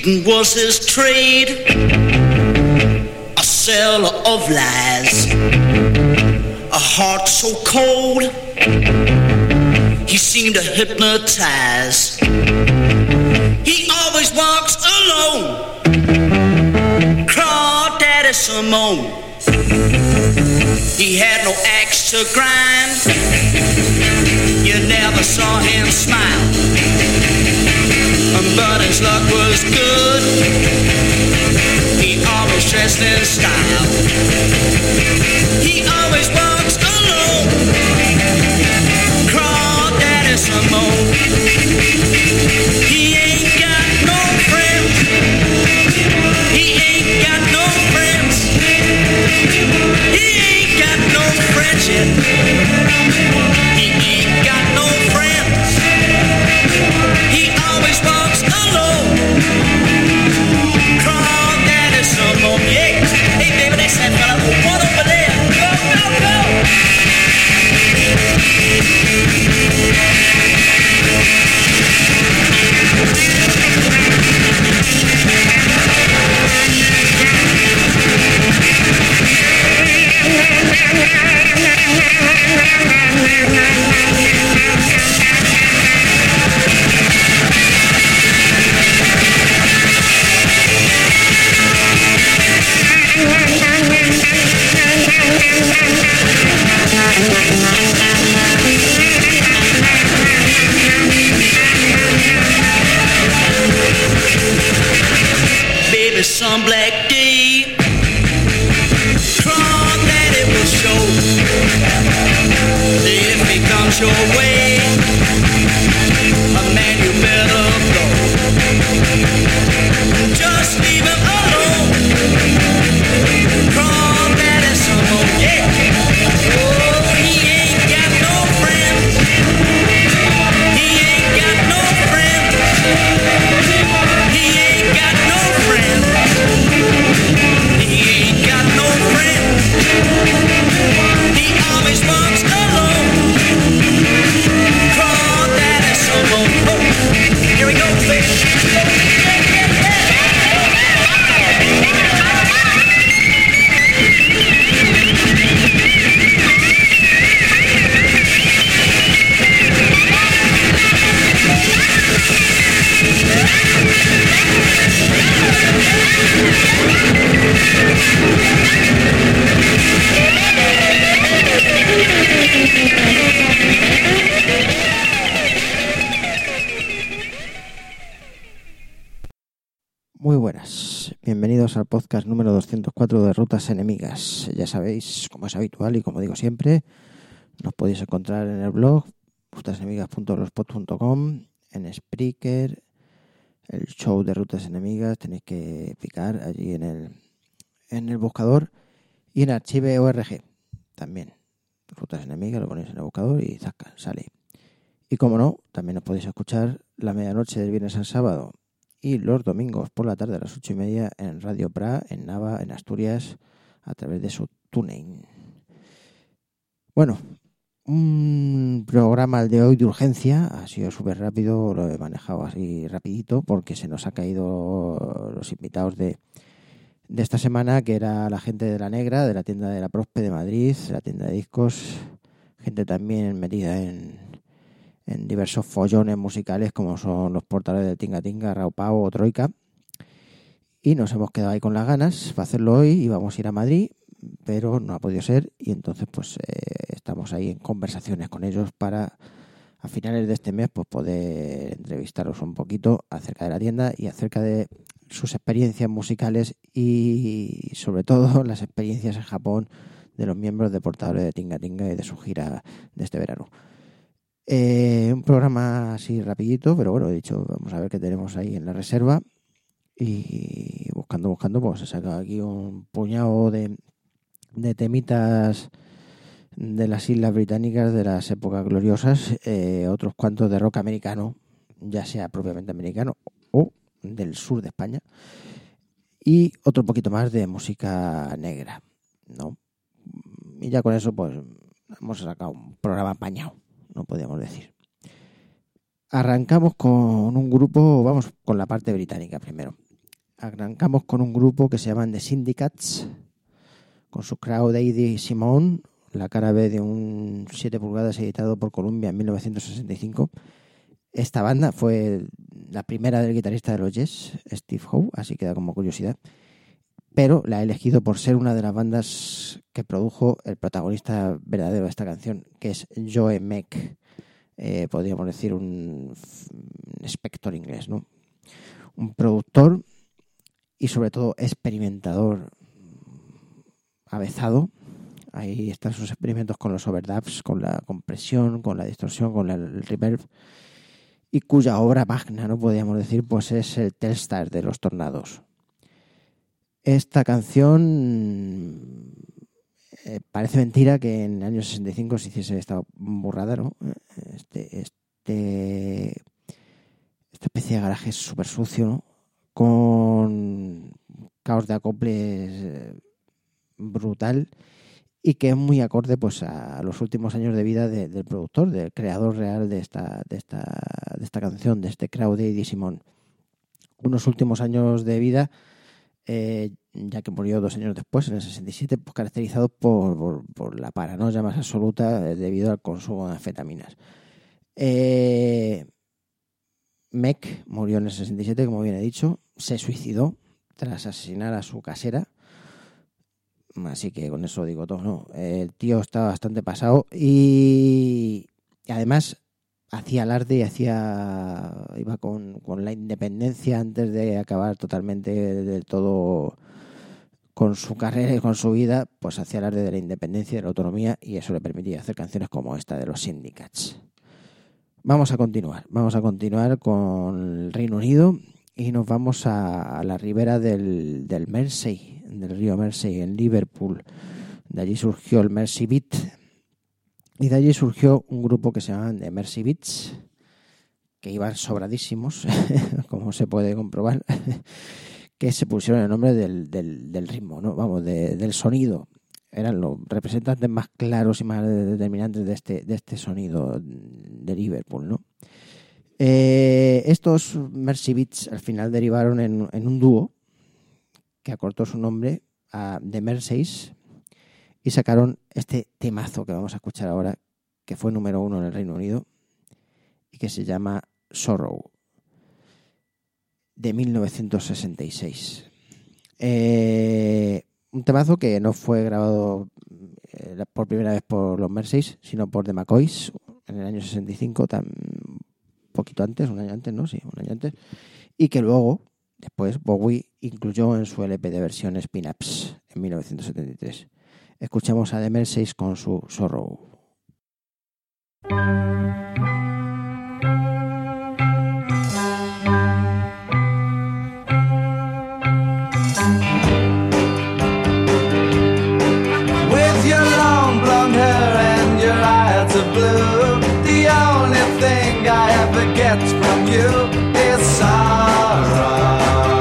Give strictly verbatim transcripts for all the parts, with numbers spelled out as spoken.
Cheating was his trade, a seller of lies, a heart so cold, he seemed to hypnotize. He always walks alone, Crawdaddy Simone. He had no axe to grind, you never saw him smile, but his luck was good, he always dressed in style. He always walks alone, Crawdaddy Simone. He ain't got no friends, he ain't got no friends, he ain't got no friendship, he ain't got no friends. He always walks alone, Crawdaddy Simone. Yeah, hey baby, that's that fella, one over there. Go, go, go. Baby, some black day, Crawdaddy will show. If he comes your way, a man you better go. Just leave him alone, Crawdaddy Simone. Yeah. Oh, he ain't got no friends, he ain't got no friends, he ain't got no friends, he ain't got no friends. He always walks alone, Crawdaddy Simone. Oh, here we go, baby. Muy buenas, bienvenidos al podcast número doscientos cuatro de Rutas Enemigas. Ya sabéis, como es habitual y como digo siempre, nos podéis encontrar en el blog rutas enemigas punto blogspot punto com, en Spreaker, el show de Rutas Enemigas, tenéis que picar allí en el en el buscador, y en Archive punto org también. Rutas Enemigas, lo ponéis en el buscador y zaca, sale. Y como no, también nos podéis escuchar la medianoche del viernes al sábado y los domingos por la tarde a las ocho y media en Radio Pra, en Nava, en Asturias, a través de su TuneIn. Bueno, un programa el de hoy de urgencia, ha sido súper rápido, lo he manejado así rapidito porque se nos ha caído los invitados de, de esta semana, que era la gente de La Negra, de la tienda de la Prospe de Madrid, la tienda de discos, gente también metida en... en diversos follones musicales como son los portales de Tinga Tinga, Raupao o Troika, y nos hemos quedado ahí con las ganas para hacerlo hoy. Íbamos a ir a Madrid, pero no ha podido ser, y entonces pues eh, estamos ahí en conversaciones con ellos para a finales de este mes pues poder entrevistaros un poquito acerca de la tienda y acerca de sus experiencias musicales y sobre todo las experiencias en Japón de los miembros de Portadores de Tinga Tinga y de su gira de este verano. Eh, un programa así rapidito, pero bueno, he dicho, vamos a ver qué tenemos ahí en la reserva, y buscando, buscando, pues he sacado aquí un puñado de, de temitas de las Islas Británicas de las épocas gloriosas, eh, otros cuantos de rock americano, ya sea propiamente americano o del sur de España, y otro poquito más de música negra, ¿no? Y ya con eso pues hemos sacado un programa apañado, no podríamos decir. Arrancamos con un grupo, vamos con la parte británica primero. arrancamos con un grupo que se llaman The Syndicats, con su Crowd A D Simone, la cara B de un siete pulgadas editado por Columbia en mil novecientos sesenta y cinco. Esta banda fue la primera del guitarrista de los Yes, Steve Howe, así queda como curiosidad. Pero la he elegido por ser una de las bandas que produjo el protagonista verdadero de esta canción, que es Joe Meek. Eh, podríamos decir un, un Spector inglés, ¿no? Un productor y sobre todo experimentador avezado. Ahí están sus experimentos con los overdubs, con la compresión, con la distorsión, con la, el reverb, y cuya obra magna, no podríamos decir, pues es el Telstar de los Tornados. Esta canción eh, parece mentira que en el año sesenta y cinco se hiciese esta burrada, ¿no? Este, este, esta especie de garaje súper sucio, ¿no? Con caos de acoples eh, brutal, y que es muy acorde pues a los últimos años de vida de, del productor, del creador real de esta, de esta, de esta canción, de este Crowd A D Simone. Unos últimos años de vida, eh, ya que murió dos años después, en el sesenta y siete, pues caracterizados por, por, por la paranoia más absoluta eh, debido al consumo de anfetaminas. Eh, Meek murió en el sesenta y siete, como bien he dicho, se suicidó tras asesinar a su casera. Así que con eso digo todo, ¿no? El tío estaba bastante pasado y además hacía alarde y hacía iba con, con la independencia antes de acabar totalmente del todo con su carrera y con su vida, pues hacía alarde de la independencia y de la autonomía, y eso le permitía hacer canciones como esta de los Syndicats. Vamos a continuar, vamos a continuar con el Reino Unido y nos vamos a, a la ribera del, del Mersey, del río Mersey, en Liverpool. De allí surgió el Mersey Beat, y de allí surgió un grupo que se llamaban The Mersey Beats, que iban sobradísimos, como se puede comprobar, que se pusieron el nombre del, del, del ritmo, ¿no? Vamos, de, del sonido. Eran los representantes más claros y más determinantes de este, de este sonido de Liverpool, ¿no? Eh, estos Mersey Beats al final derivaron en, en un dúo que acortó su nombre a The Merseys y sacaron este temazo que vamos a escuchar ahora, que fue número uno en el Reino Unido y que se llama Sorrow, de mil novecientos sesenta y seis. Eh, un temazo que no fue grabado eh, por primera vez por los Merseys, sino por The McCoys en el año sesenta y cinco, tan poquito antes, un año antes, ¿no? Sí, un año antes, y que luego después Bowie incluyó en su L P de versiones Pin-Ups en mil novecientos setenta y tres. Escuchamos a The Merseys con su Sorrow. With your long blonde hair and your eyes of blue, the only thing I ever get from you is sorrow.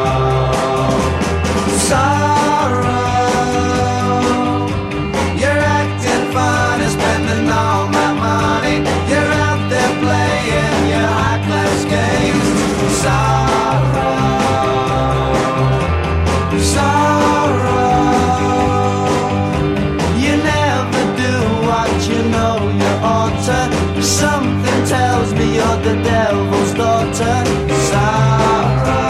Something tells me you're the devil's daughter. Sorrow,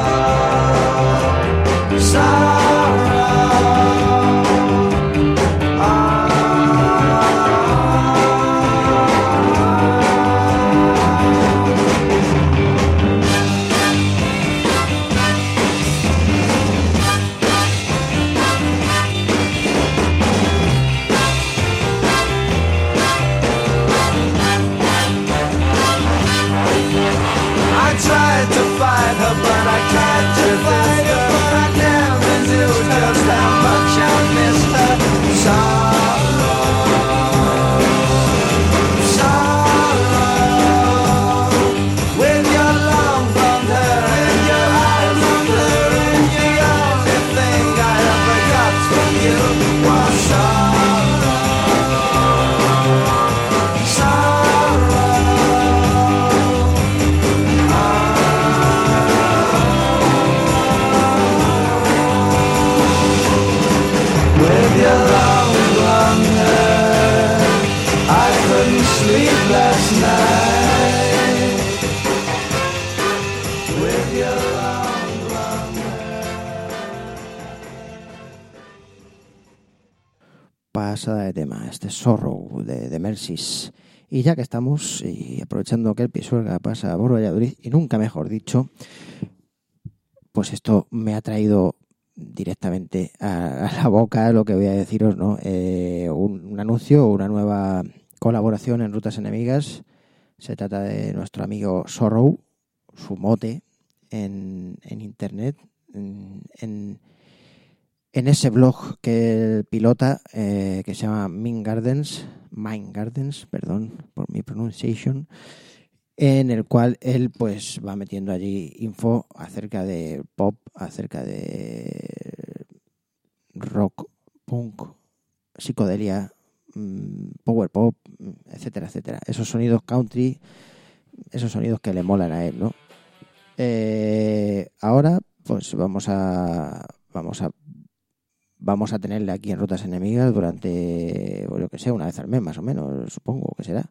sorrow. Ah. I pasada de tema, este Sorrow de, de Mercies. Y ya que estamos, y aprovechando que el Pisuerga pasa por Valladolid, y nunca mejor dicho, pues esto me ha traído directamente a, a la boca lo que voy a deciros, ¿no? Eh, un, un anuncio, una nueva colaboración en Rutas Enemigas. Se trata de nuestro amigo Sorrow, su mote en, en internet, en, en, en ese blog que pilota, eh, que se llama Mind Gardens, Mind Gardens, perdón por mi pronunciation, en el cual él pues va metiendo allí info acerca de pop, acerca de rock, punk, psicodelia, power pop, etcétera, etcétera. Esos sonidos country, esos sonidos que le molan a él, ¿no? Eh, ahora pues vamos a vamos a vamos a tenerle aquí en Rutas Enemigas durante, o yo que sé, una vez al mes más o menos, supongo que será.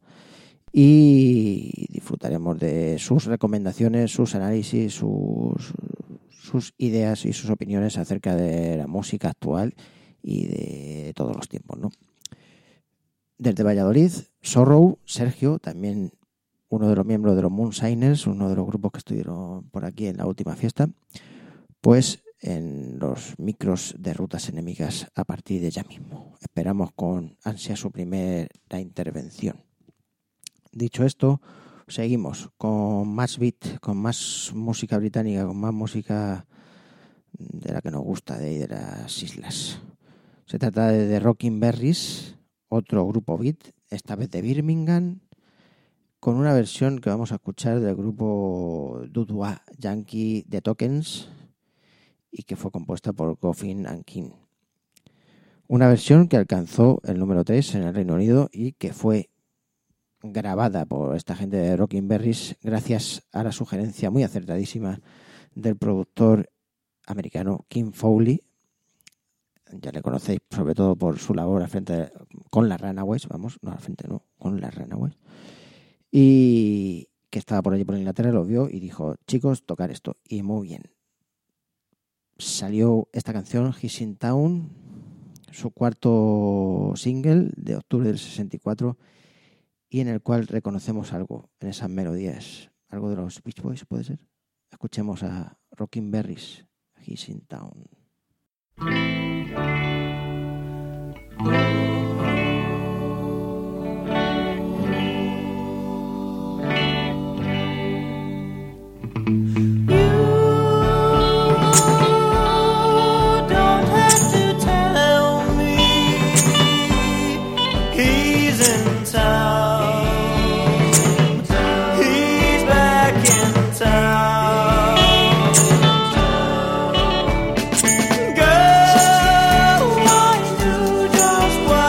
Y disfrutaremos de sus recomendaciones, sus análisis, sus, sus ideas y sus opiniones acerca de la música actual y de todos los tiempos, ¿no? Desde Valladolid, Sorrow, Sergio, también uno de los miembros de los Moonsigners, uno de los grupos que estuvieron por aquí en la última fiesta, pues en los micros de Rutas Enemigas a partir de ya mismo. Esperamos con ansia su primera intervención. Dicho esto, seguimos con más beat, con más música británica, con más música de la que nos gusta, de, de las islas. Se trata de The Rocking Berries, otro grupo beat, esta vez de Birmingham, con una versión que vamos a escuchar del grupo Dudwa Yankee The Tokens y que fue compuesta por Goffin and King. Una versión que alcanzó el número tres en el Reino Unido y que fue grabada por esta gente de Rocking Berries gracias a la sugerencia muy acertadísima del productor americano Kim Fowley. Ya le conocéis sobre todo por su labor al frente de, con las Runaways, vamos, no al frente, no, con las Runaways. Y que estaba por allí por Inglaterra, lo vio y dijo, chicos, tocar esto. Y muy bien. Salió esta canción, He's in Town, su cuarto single de octubre del sesenta y cuatro, y en el cual reconocemos algo en esas melodías, algo de los Beach Boys, ¿puede ser? Escuchemos a Rocking Berries, He's in Town. Girl, why do just what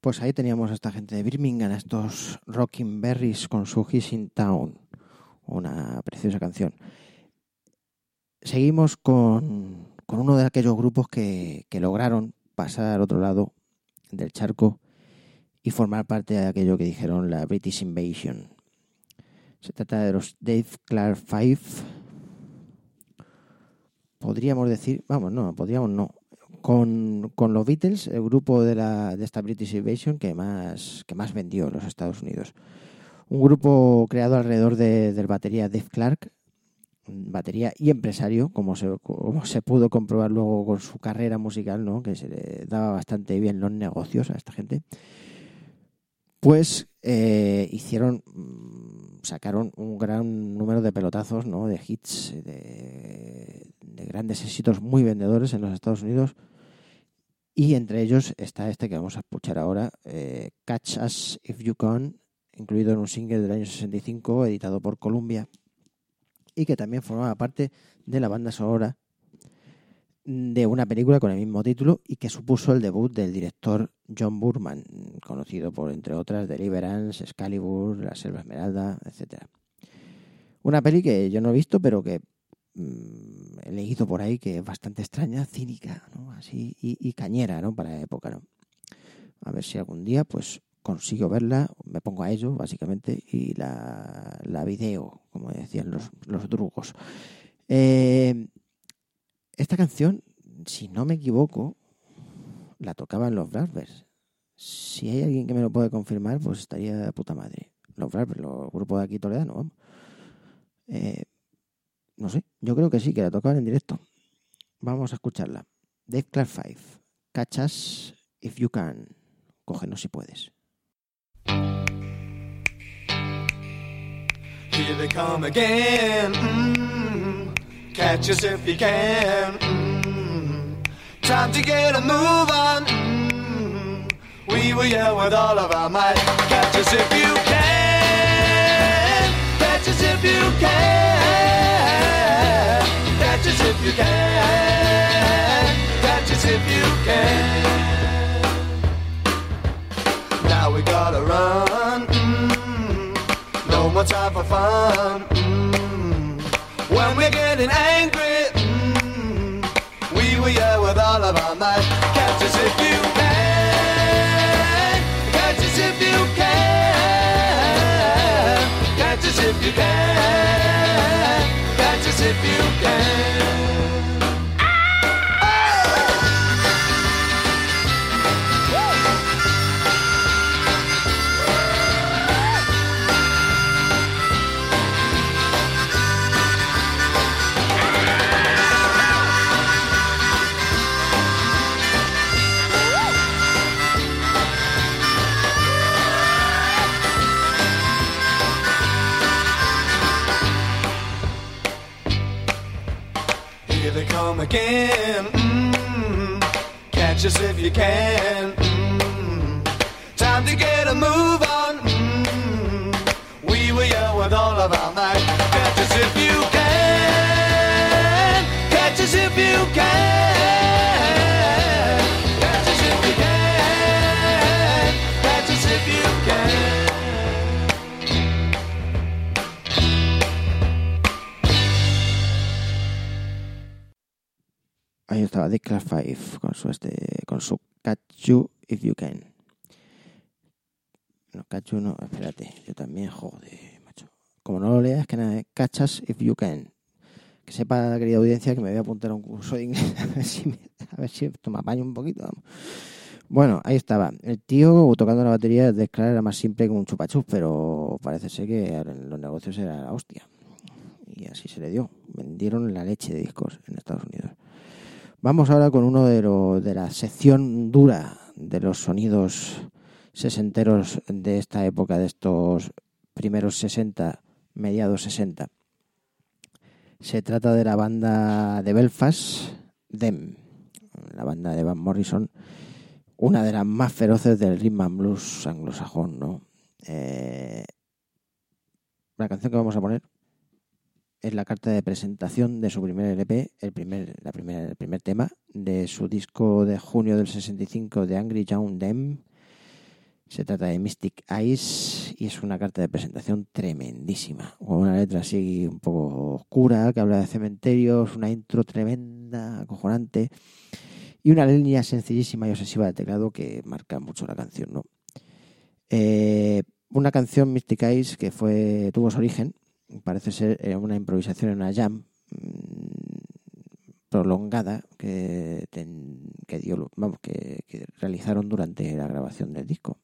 Pues ahí teníamos a esta gente de Birmingham, a estos Rockin' Berries con su Hissing Town, una preciosa canción. Seguimos con, con uno de aquellos grupos que, que lograron pasar al otro lado del charco y formar parte de aquello que dijeron la British Invasion. Se trata de los Dave Clark Five. Podríamos decir, vamos, no, podríamos no. Con, con los Beatles, el grupo de, la, de esta British Invasion que más, que más vendió en los Estados Unidos. Un grupo creado alrededor de, del batería Dave Clark, batería y empresario, como se, como se pudo comprobar luego con su carrera musical, ¿no? Que se le daba bastante bien los negocios a esta gente. Pues eh, hicieron, sacaron un gran número de pelotazos, ¿no? De hits, de, de grandes éxitos muy vendedores en los Estados Unidos. Y entre ellos está este que vamos a escuchar ahora, eh, Catch Us If You Can, incluido en un single del año sesenta y cinco, editado por Columbia, y que también formaba parte de la banda sonora de una película con el mismo título y que supuso el debut del director John Boorman, conocido por, entre otras, Deliverance, Excalibur, La Selva Esmeralda, etcétera. Una peli que yo no he visto, pero que mmm, he leído por ahí que es bastante extraña, cínica, ¿no? Así, y, y cañera, ¿no? Para la época, ¿no? A ver si algún día pues consigo verla, me pongo a ello, básicamente, y la, la video, como decían los, los drugos. Eh... Esta canción, si no me equivoco, la tocaban los Blackbirds. Si hay alguien que me lo puede confirmar, pues estaría de puta madre. Los Blackbirds, los grupos de aquí toledanos, vamos. Eh, no sé, yo creo que sí, que la tocaban en directo. Vamos a escucharla. Dave Clark Five, Catch Us If You Can. Cógenos si puedes. Here they come again. Mm-hmm. Catch us if you can. Mm-hmm. Time to get a move on. Mm-hmm. We will yell with all of our might. Catch us if you can. Catch us if you can. Catch us if you can. Catch us if you can. Now we gotta run. Mm-hmm. No more time for fun. When we're getting angry, mm, we will yell with all of our might. Catch us if you can. Catch us if you can. Catch us if you can. Catch us if you can. Again, mm-hmm. Catch us if you can. Mm-hmm. Time to get a move on. Mm-hmm. We will yell with all of our might. Catch us if you can. Catch us if you can. Catch us if you can. Catch us if you can. Ahí estaba Dave Clark Five con su este, con su Catch You If You Can. No, Catch You no, espérate, yo también, joder, macho. Como no lo leas, que nada, Catch Us If You Can. Que sepa la querida audiencia que me voy a apuntar a un curso de inglés a ver si me, a ver si esto me apaño un poquito. Vamos. Bueno, ahí estaba. El tío tocando la batería de Clark era más simple que un chupachus, pero parece ser que en los negocios era la hostia. Y así se le dio. Vendieron la leche de discos en Estados Unidos. Vamos ahora con uno de, lo, de la sección dura de los sonidos sesenteros de esta época, de estos primeros sesenta, mediados sesenta. Se trata de la banda de Belfast, Them, la banda de Van Morrison, una de las más feroces del rhythm and blues anglosajón, ¿no? Eh, la canción que vamos a poner es la carta de presentación de su primer L P, el primer, la primera, el primer tema de su disco de junio del sesenta y cinco, de Angry Young Them, Se trata de Mystic Eyes y es una carta de presentación tremendísima, con una letra así un poco oscura que habla de cementerios, una intro tremenda, acojonante y una línea sencillísima y obsesiva de teclado que marca mucho la canción, ¿no? Eh, una canción, Mystic Eyes, que fue tuvo su origen, parece ser una improvisación en una jam mmm, prolongada que, ten, que dio, vamos, que, que realizaron durante la grabación del disco.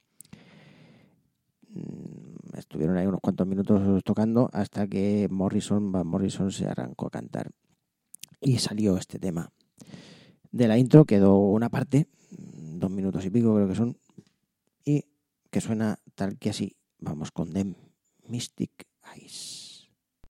Estuvieron ahí unos cuantos minutos tocando hasta que Morrison, Van Morrison se arrancó a cantar y salió este tema. De la intro quedó una parte, dos minutos y pico creo que son, y que suena tal que así. Vamos con Them, Mystic Eyes.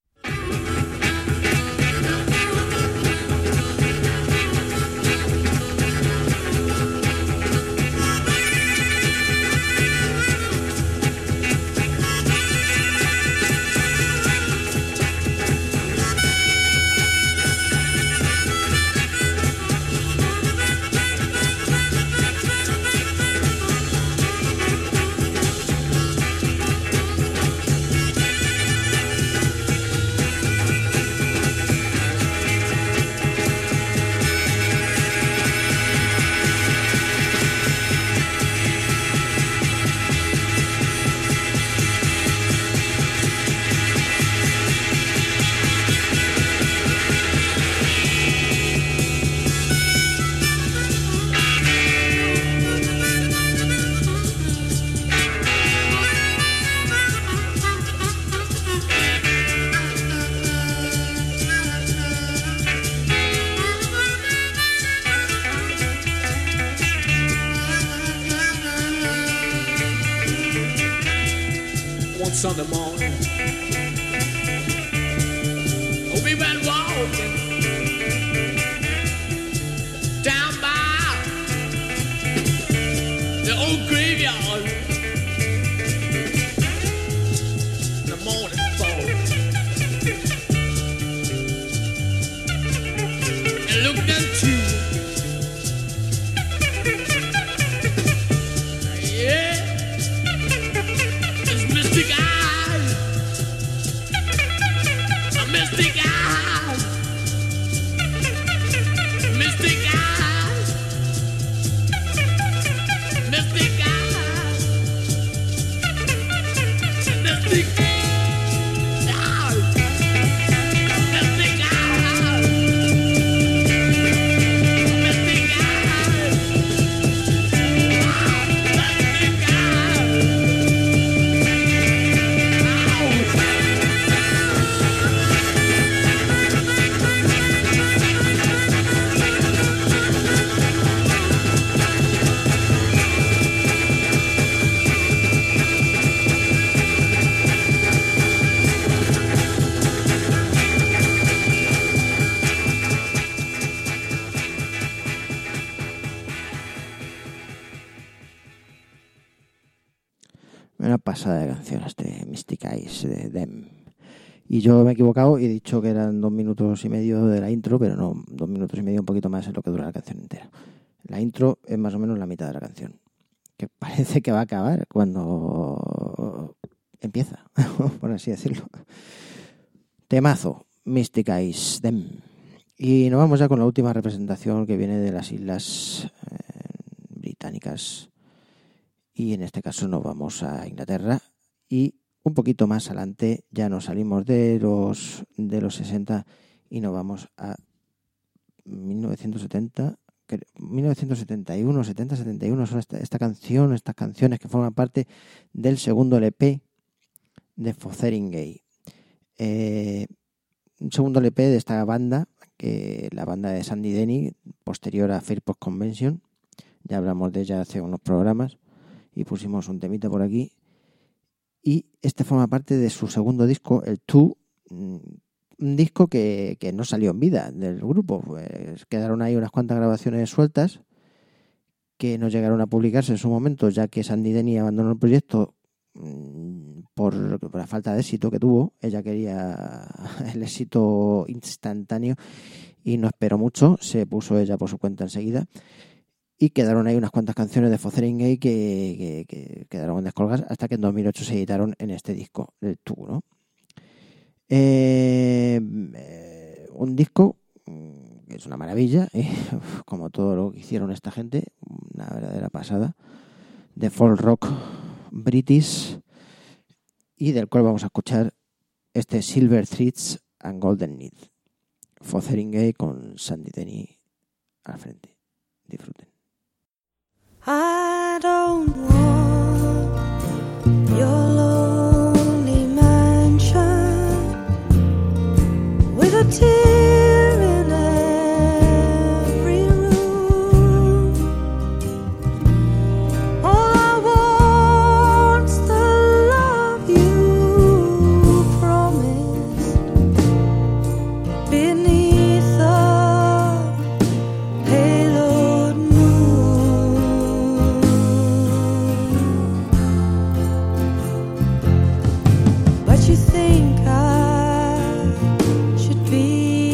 Sunday morning, oh, we went walking down by the old graveyard. The morning fall, and looked into, yeah, it's mystic eyes. Mystic eyes, mystic eyes, mystic eyes, mystic eyes, mystic eyes, mystic eyes, mystic eyes. Una pasada de canción este Mystic Eyes de Them. Y yo me he equivocado y he dicho que eran dos minutos y medio de la intro, pero no, dos minutos y medio, un poquito más es lo que dura la canción entera. La intro es más o menos la mitad de la canción, que parece que va a acabar cuando empieza, por así decirlo. Temazo, Mystic Eyes, Them. Y nos vamos ya con la última representación, que viene de las islas eh, británicas. Y en este caso nos vamos a Inglaterra y un poquito más adelante ya nos salimos de los de los sesenta y nos vamos a mil novecientos setenta, mil novecientos setenta y uno, setenta, setenta y uno son esta, esta canción, estas canciones que forman parte del segundo L P de Fotheringay. Eh, un segundo L P de esta banda, que la banda de Sandy Denny, posterior a Fairport Convention. Ya hablamos de ella hace unos programas y pusimos un temita por aquí. Y este forma parte de su segundo disco, el Two, un disco que, que no salió en vida del grupo. Pues quedaron ahí unas cuantas grabaciones sueltas que no llegaron a publicarse en su momento, ya que Sandy Denny abandonó el proyecto por, por la falta de éxito que tuvo. Ella quería el éxito instantáneo y no esperó mucho, se puso ella por su cuenta enseguida. y quedaron ahí unas cuantas canciones de Fotheringay que, que, que quedaron descolgadas hasta que en dos mil ocho se editaron en este disco, el Two, ¿no? Eh, eh, un disco que es una maravilla, eh, como todo lo que hicieron esta gente, una verdadera pasada, de folk rock british, y del cual vamos a escuchar este Silver Threads and Golden Need. Fotheringay con Sandy Denny al frente. Disfruten. I don't want your lonely mansion with a tear in every room. All I want's the love you promised beneath the haloed moon. But you think I should be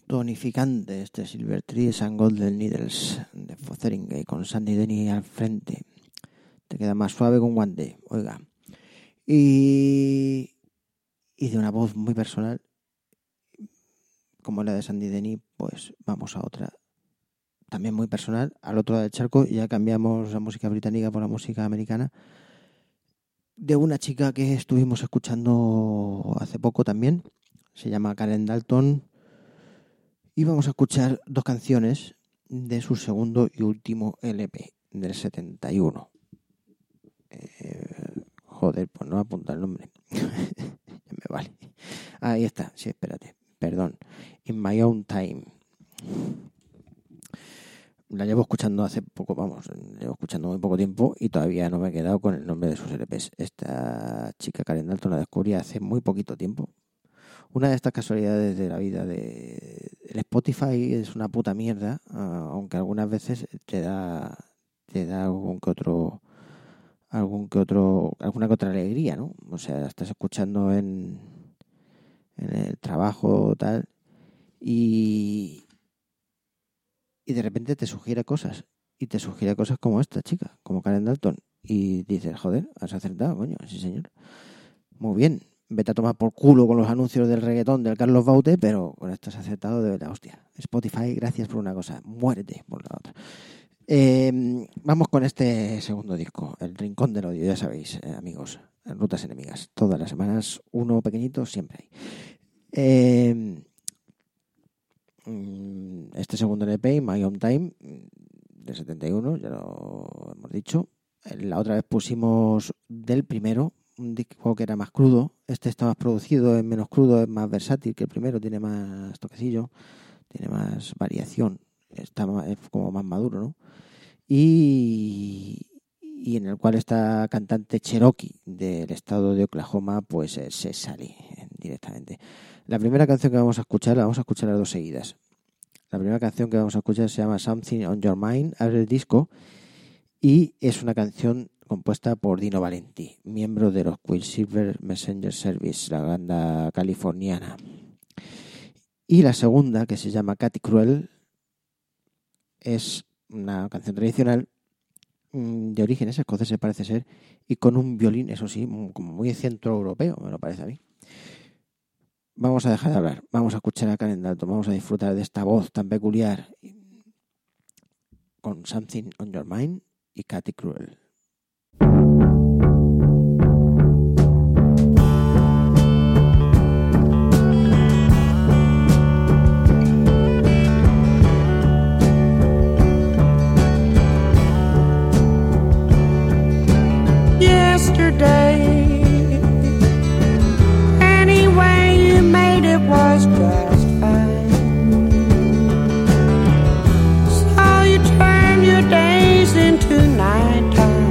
tonificante este Silver Trees and Golden Needles de Fotheringay con Sandy Denny al frente. Te queda más suave que un guante, oiga. Y, y de una voz muy personal, como la de Sandy Denny, pues vamos a otra también muy personal, al otro lado del charco. Ya cambiamos la música británica por la música americana, de una chica que estuvimos escuchando hace poco también. Se llama Karen Dalton y vamos a escuchar dos canciones de su segundo y último L P del setenta y uno. Eh, joder, pues no apunta el nombre. Me vale. Ahí está, sí, espérate, perdón. In My Own Time. La llevo escuchando hace poco, vamos, la llevo escuchando muy poco tiempo y todavía no me he quedado con el nombre de sus L Ps. Esta chica Karen Dalton la descubrí hace muy poquito tiempo. Una de estas casualidades de la vida de el Spotify es una puta mierda, aunque algunas veces te da te da algún que otro algún que otro alguna que otra alegría, ¿no? O sea, estás escuchando en en el trabajo tal y y de repente te sugiere cosas y te sugiere cosas como esta chica, como Karen Dalton, y dices, joder, has acertado, coño, sí señor, muy bien. Vete a tomar por culo con los anuncios del reggaetón del Carlos Baute, pero con esto has acertado de verdad, hostia. Spotify, gracias por una cosa, muérete por la otra. Eh, vamos con este segundo disco, El Rincón del Odio, ya sabéis, eh, amigos, Rutas Enemigas. Todas las semanas, uno pequeñito, siempre hay. Eh, este segundo L P, My Own Time, de setenta y uno, ya lo hemos dicho. La otra vez pusimos del primero, un disco que era más crudo. Este está más producido, es menos crudo, es más versátil que el primero, tiene más toquecillo, tiene más variación, está más, es como más maduro, ¿no? Y, y en el cual esta cantante Cherokee del estado de Oklahoma pues eh, se sale directamente. La primera canción que vamos a escuchar, la vamos a escuchar las dos seguidas. La primera canción que vamos a escuchar se llama Something on Your Mind, abre el disco, y es una canción compuesta por Dino Valenti, miembro de los Quicksilver Messenger Service, la banda californiana. Y la segunda, que se llama Katy Cruel, es una canción tradicional de orígenes escoceses, parece ser, y con un violín, eso sí, como muy centroeuropeo, me lo parece a mí. Vamos a dejar de hablar, vamos a escuchar a Karen Dalton, vamos a disfrutar de esta voz tan peculiar con Something on Your Mind y Katy Cruel. Yesterday, any way you made it was just fine. So you turned your days into nighttime.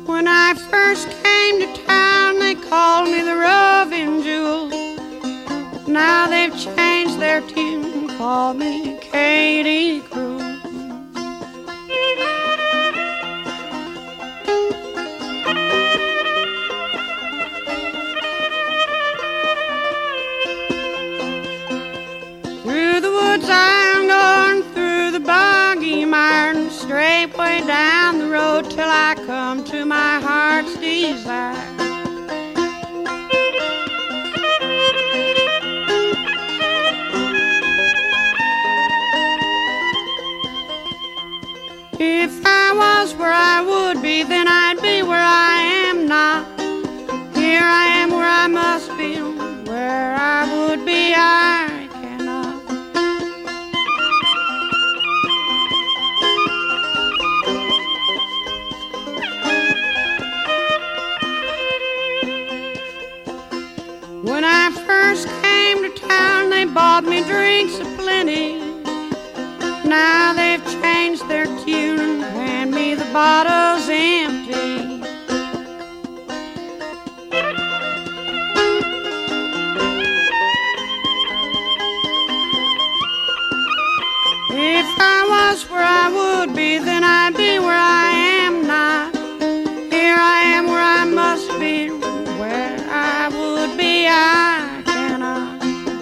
When I first came to town, they called me the Roving Jewel. Now they've changed their tune, call me Katie Crew. Through the woods I'm going, through the boggy mire, straight way down the road till I come to my heart's desire. If I was where I would be, then I'd be where I am not. Here I am where I must be, where I would be I cannot. When I first came to town, they bought me drinks aplenty. Now they've changed their tune and hand me the bottles empty. If I was where I would be, then I'd be where I am not. Here I am where I must be, where I would be I cannot.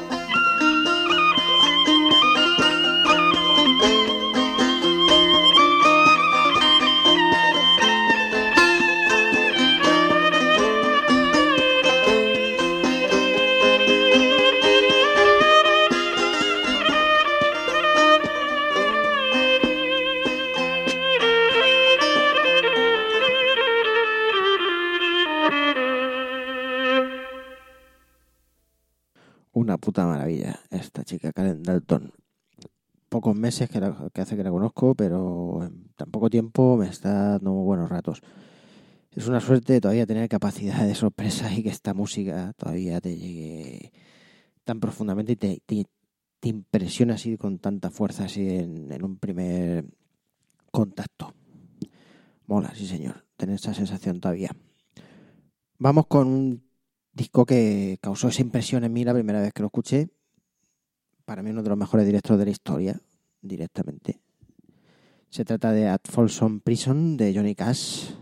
Una puta maravilla esta chica, Karen Dalton. Pocos meses que, la, que hace que la conozco, pero en tan poco tiempo me está dando muy buenos ratos. Es una suerte todavía tener capacidad de sorpresa y que esta música todavía te llegue tan profundamente y te, te, te impresiona así con tanta fuerza así en, en un primer contacto. Mola, sí señor, tener esa sensación todavía. Vamos con un disco que causó esa impresión en mí la primera vez que lo escuché. Para mí uno de los mejores directos de la historia, directamente. Se trata de At Folsom Prison, de Johnny Cash.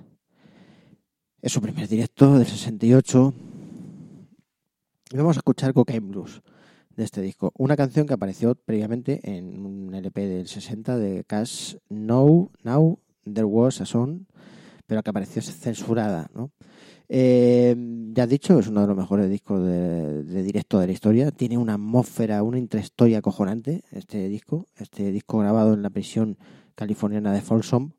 Es su primer directo del sesenta y ocho. Y vamos a escuchar Cocaine Blues de este disco. Una canción que apareció previamente en un L P del sesenta de Cash, No, Now There Was a Song, pero que apareció censurada, ¿no? Eh, ya has dicho, es uno de los mejores discos de, de directo de la historia. Tiene una atmósfera, una intrahistoria acojonante este disco. Este disco grabado en la prisión californiana de Folsom.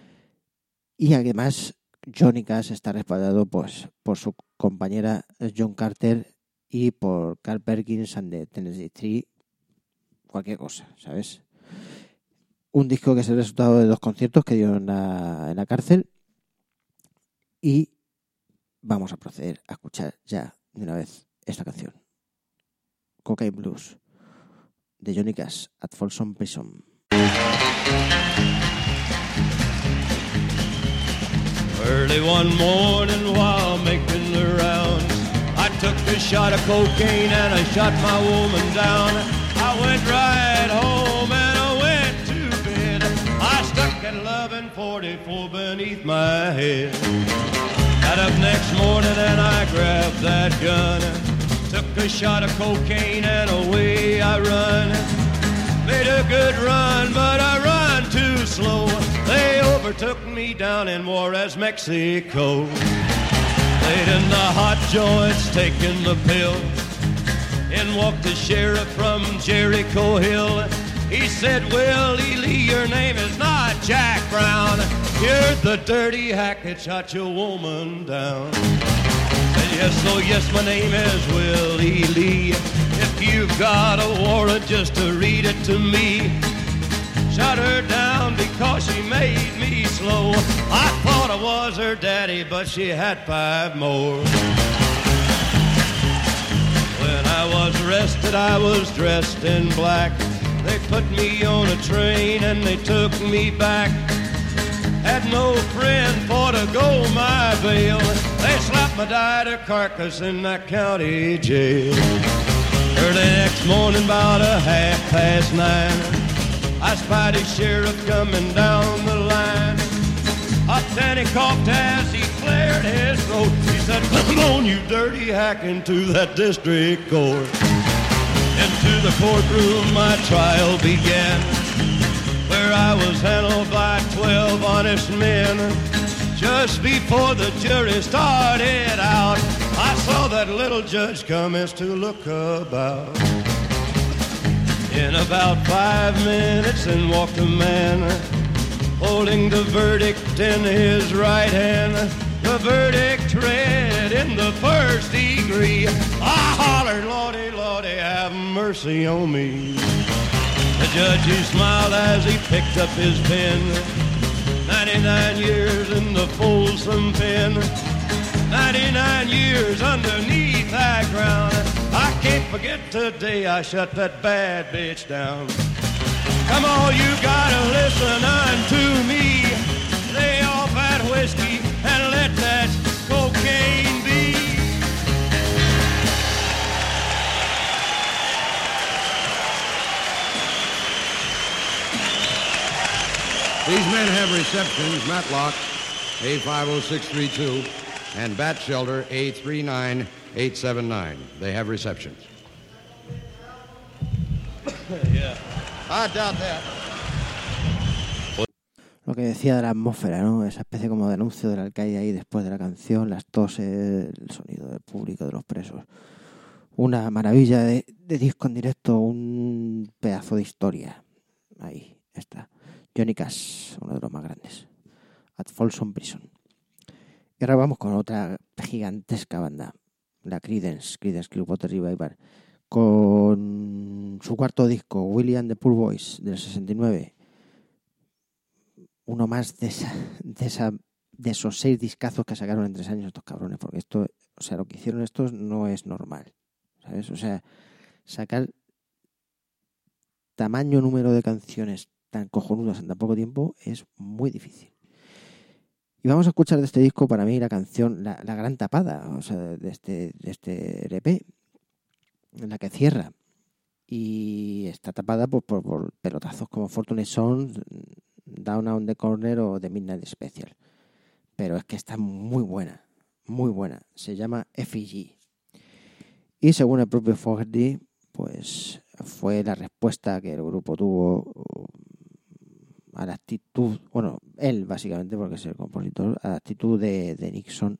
Y además Johnny Cash está respaldado pues, por su compañera John Carter y por Carl Perkins and the Tennessee Three. Cualquier cosa, ¿sabes? Un disco que es el resultado de dos conciertos que dio en la, en la cárcel. Y vamos a proceder a escuchar ya de una vez esta canción. Cocaine Blues de Johnny Cash, At Folsom Prison. Early one morning while making the rounds, I took a shot of cocaine and I shot my woman down. I went right home and I went to bed. I stuck at eleven forty-four beneath my head. Got up next morning and I grabbed that gun, took a shot of cocaine and away I run. Made a good run, but I run too slow. They overtook me down in Juarez, Mexico. Laid in the hot joints, taking the pills. In walked the sheriff from Jericho Hill. He said, Willie Lee, your name is not Jack Brown. You're the dirty hack that shot your woman down. Said, yes, oh yes, my name is Willie Lee. If you've got a warrant, just to read it to me. Shot her down because she made me slow. I thought I was her daddy, but she had five more. When I was arrested, I was dressed in black. They put me on a train and they took me back. had no friend for to go my bail. They slapped my died carcass in that county jail. Early next morning, about a half past nine, I spied a sheriff coming down the line. Up then he coughed as he cleared his throat. He said, "Come on, you dirty hack, into that district court." Into the courtroom my trial began, where I was handled by twelve honest men. Just before the jury started out, I saw that little judge commence to look about. In about five minutes in walked a man, holding the verdict in his right hand. The verdict read in the first degree. I hollered, "Lordy, Lordy, have mercy on me." The judge, he smiled as he picked up his pen. ninety-nine years in the Folsom pen. ninety-nine years underneath that ground. I can't forget the day I shut that bad bitch down. Come on, you gotta listen unto me. Lay off that whiskey and let that cocaine be. These men have receptions, Matlock, A five oh six three two, and Bat Shelter, A three nine eight seven nine. They have receptions. Yeah. I doubt that. Lo que decía de la atmósfera, ¿no? Esa especie como de anuncio del alcaide ahí después de la canción, las toses, el sonido del público, de los presos. Una maravilla de, de disco en directo, un pedazo de historia. Ahí está. Johnny Cash, uno de los más grandes. At Folsom Prison. Y ahora vamos con otra gigantesca banda, la Creedence, Creedence Clearwater Revival, con su cuarto disco, Willie and the Poor Boys, del sesenta y nueve. Uno más de esa, de esa, de esos seis discazos que sacaron en tres años estos cabrones, porque esto, o sea, lo que hicieron estos no es normal, ¿sabes? O sea, sacar tamaño número de canciones tan cojonudas en tan poco tiempo es muy difícil. Y vamos a escuchar de este disco, para mí, la canción, la, la gran tapada, o sea, de este, de este L P, en la que cierra. Y está tapada por, por, por pelotazos como Fortunate Son, Down on the Corner o The Midnight Special. Pero es que está muy buena, muy buena. Se llama Effigy. Y según el propio Fogerty, pues fue la respuesta que el grupo tuvo a la actitud, bueno, él básicamente, porque es el compositor, a la actitud de, de Nixon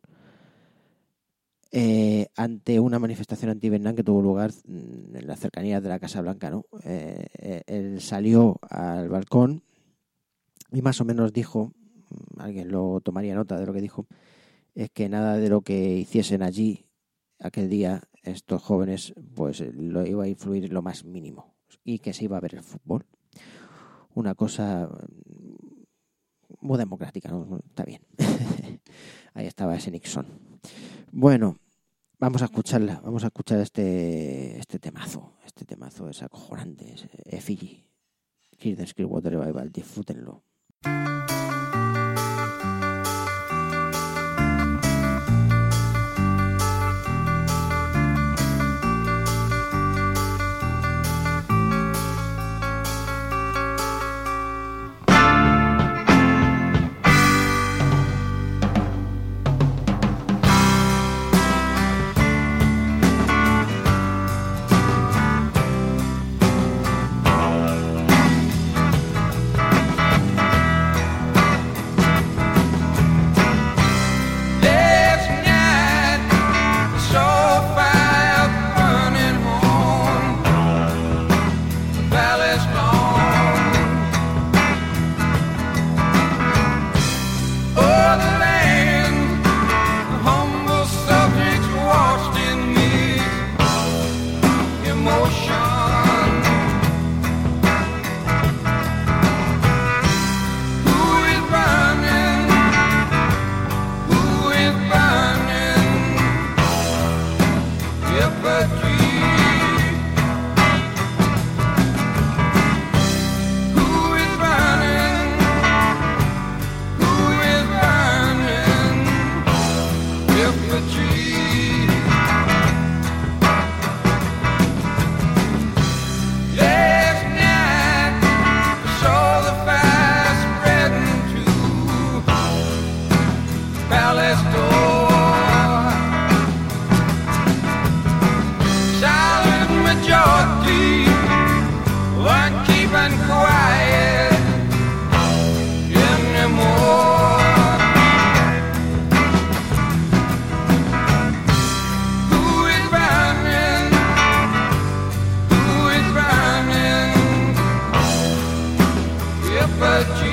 eh, ante una manifestación anti-Vietnam que tuvo lugar en las cercanías de la Casa Blanca, ¿no? Eh, él salió al balcón y más o menos dijo, alguien lo tomaría nota de lo que dijo, es que nada de lo que hiciesen allí aquel día estos jóvenes pues lo iba a influir lo más mínimo y que se iba a ver el fútbol. Una cosa muy democrática, ¿no? Está bien. Ahí estaba ese Nixon. Bueno, vamos a escucharla, vamos a escuchar este este temazo, este temazo es acojonante, es Effigy, Creedence Clearwater Revival, disfrútenlo. this door. Silent majority weren't keeping quiet anymore. Who is burning? Who is burning? Effigy.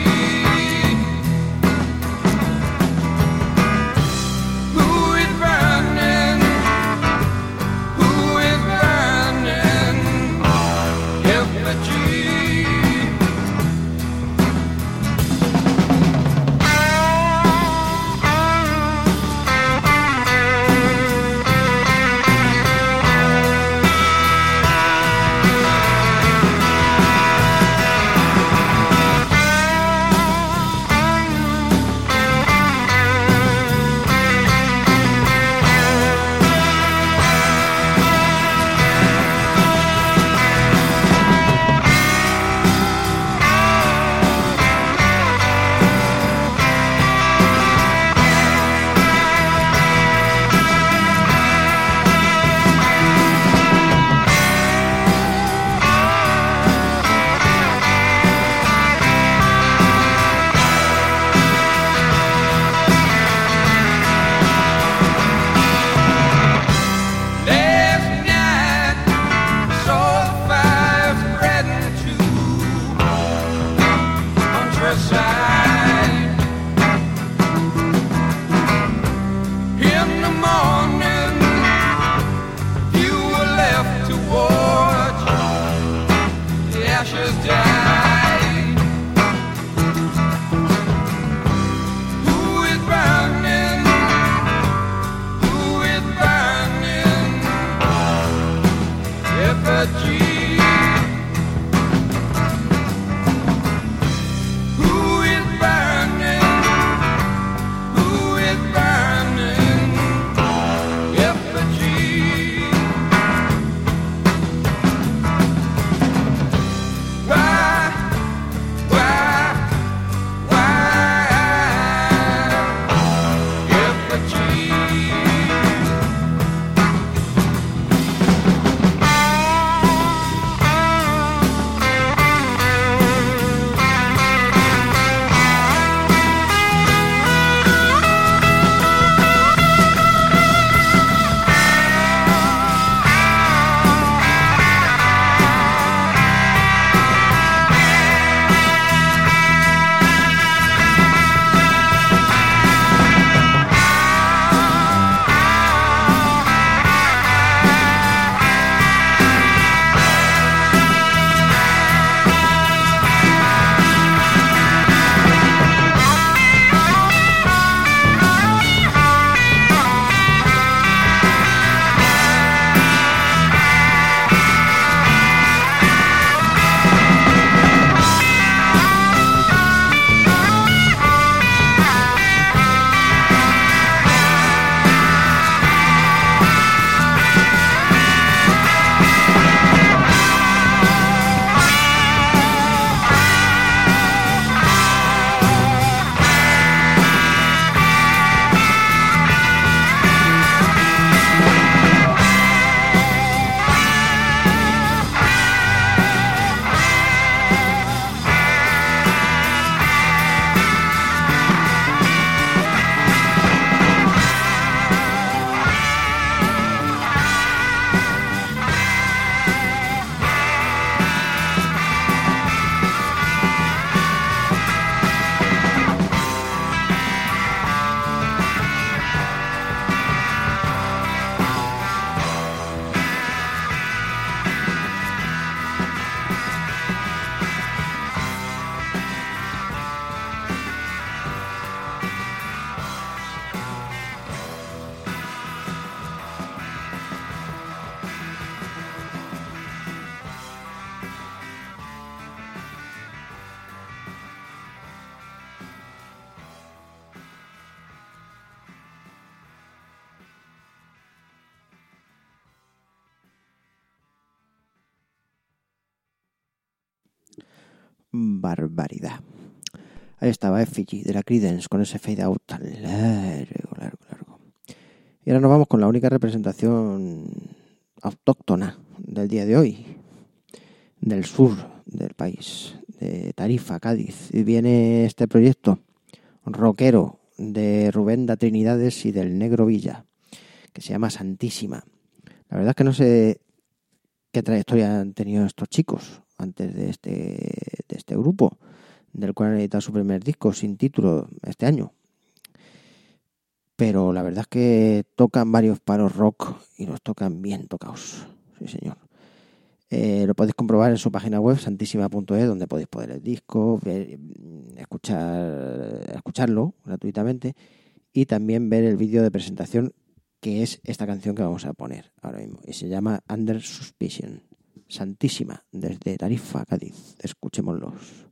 Barbaridad. Ahí estaba Effigy de la Creedence con ese fade out tan largo, largo, largo. Y ahora nos vamos con la única representación autóctona del día de hoy, del sur del país, de Tarifa, Cádiz. Y viene este proyecto rockero de Rubén da Trinidades y del Negro Villa, que se llama Santísima. La verdad es que no sé qué trayectoria han tenido estos chicos antes de este, de este grupo, del cual han editado su primer disco sin título este año. Pero la verdad es que tocan varios palos rock y los tocan bien tocados. Sí, señor. Eh, lo podéis comprobar en su página web santísima punto es, donde podéis poner el disco, ver, escuchar, escucharlo gratuitamente y también ver el vídeo de presentación, que es esta canción que vamos a poner ahora mismo, y se llama Under Suspicion. Santísima, desde Tarifa, Cádiz. Escuchémoslos.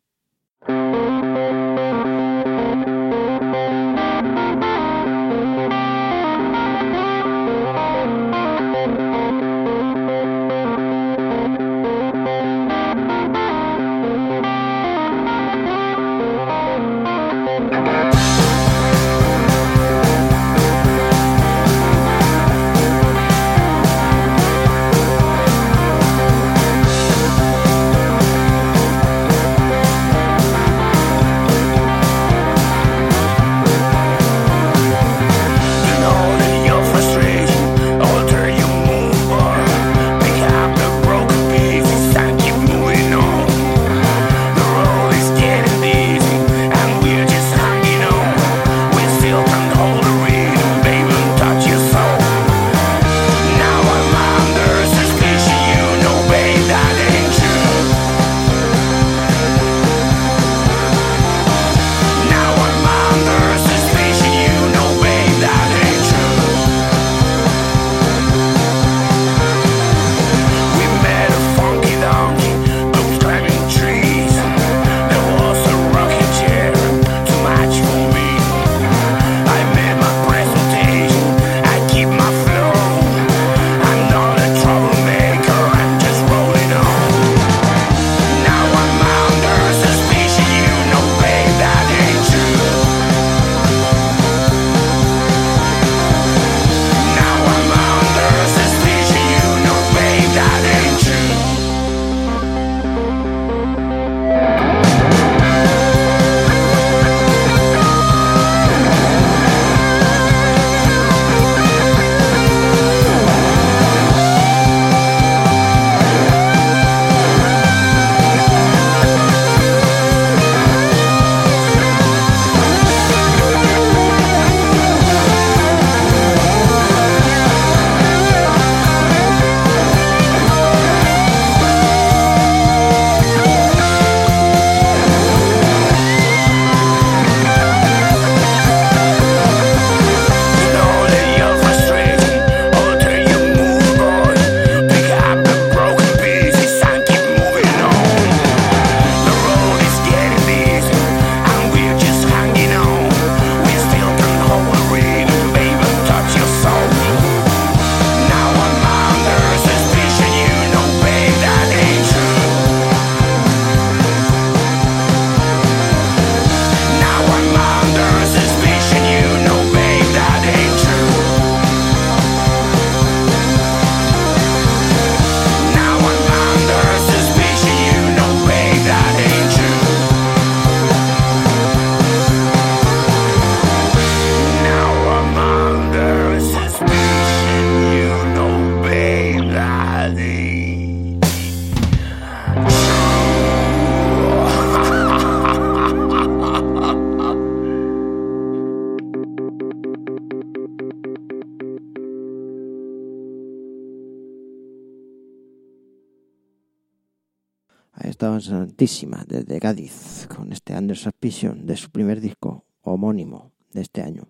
Ahí estaba Santísima desde Cádiz con este Under Suspicion de su primer disco homónimo de este año.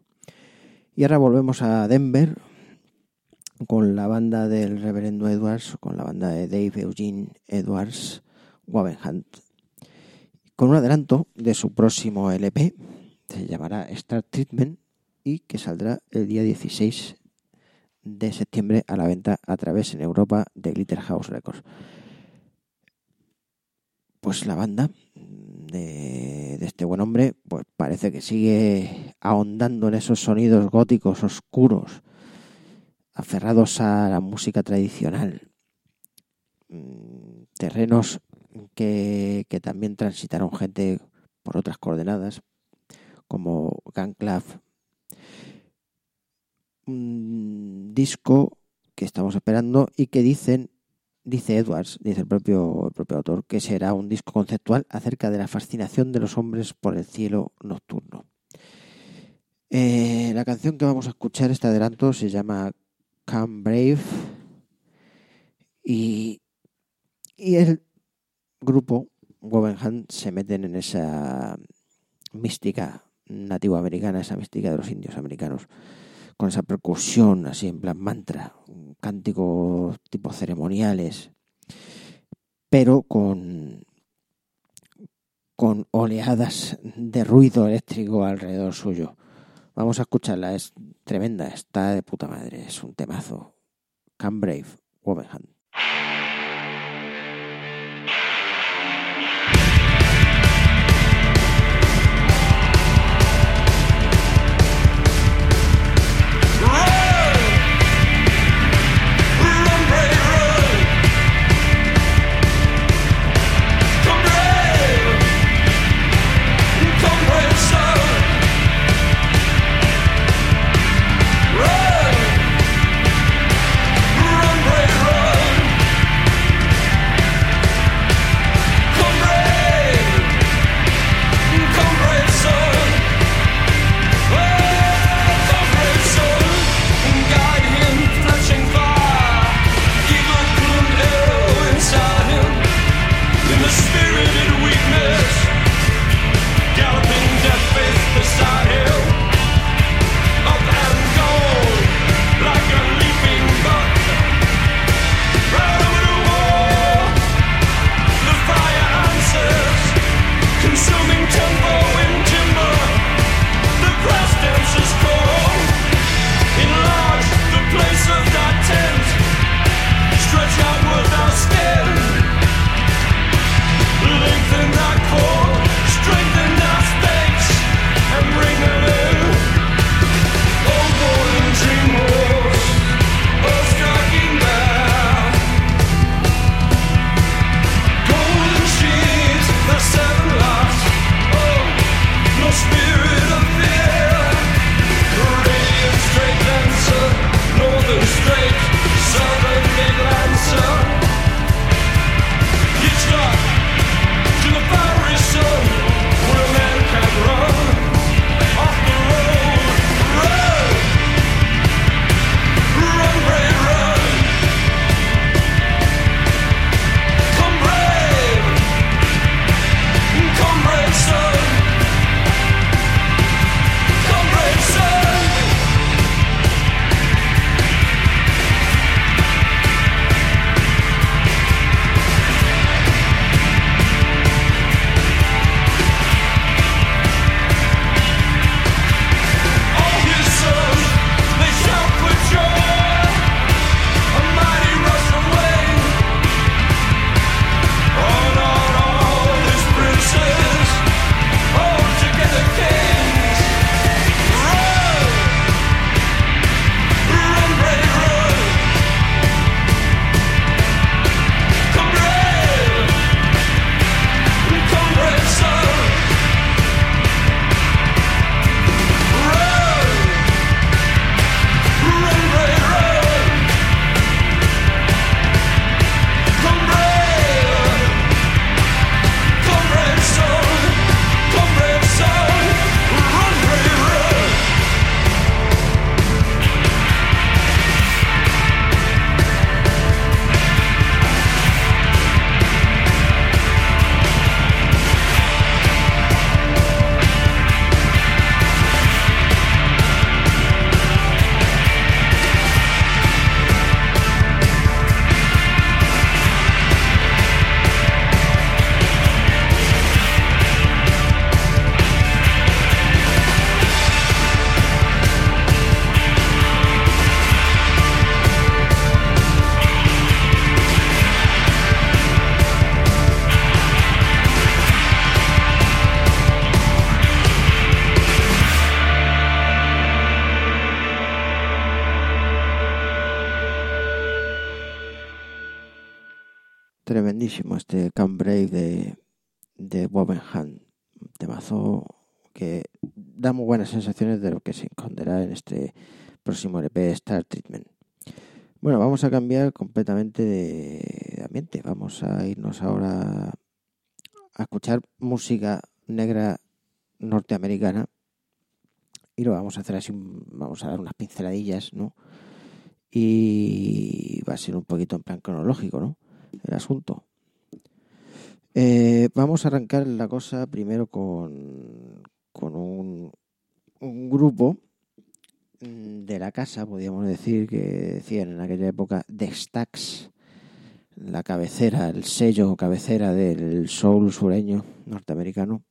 Y ahora volvemos a Denver con la banda del Reverendo Edwards, con la banda de Dave Eugene Edwards Wavenhand, con un adelanto de su próximo L P, se llamará Star Treatment, y que saldrá el día dieciséis de septiembre a la venta a través en Europa de Glitterhouse Records. Pues la banda de, de este buen hombre, pues parece que sigue ahondando en esos sonidos góticos oscuros, aferrados a la música tradicional, terrenos que, que también transitaron gente por otras coordenadas, como Gun Club. Un disco que estamos esperando y que dicen, dice Edwards, dice el propio, el propio autor, que será un disco conceptual acerca de la fascinación de los hombres por el cielo nocturno. Eh, la canción que vamos a escuchar, este adelanto, se llama Come Brave, y, y el grupo Wovenhand se meten en esa mística nativoamericana, esa mística de los indios americanos, con esa percusión así en plan mantra, cánticos tipo ceremoniales, pero con, con oleadas de ruido eléctrico alrededor suyo. Vamos a escucharla, es tremenda, está de puta madre, es un temazo. Come Brave, Wovenhand. Run, run, Tremendísimo este Can't Brave de, de Wovenhand. Un temazo que da muy buenas sensaciones de lo que se encontrará en este próximo L P Star Treatment. Bueno, vamos a cambiar completamente de ambiente. Vamos a irnos ahora a escuchar música negra norteamericana y lo vamos a hacer así, vamos a dar unas pinceladillas, ¿no? Y va a ser un poquito en plan cronológico, ¿no? El asunto. Eh, vamos a arrancar la cosa primero con, con un, un grupo de la casa, podríamos decir, que decían en aquella época The Stax, la cabecera, el sello cabecera del soul sureño norteamericano.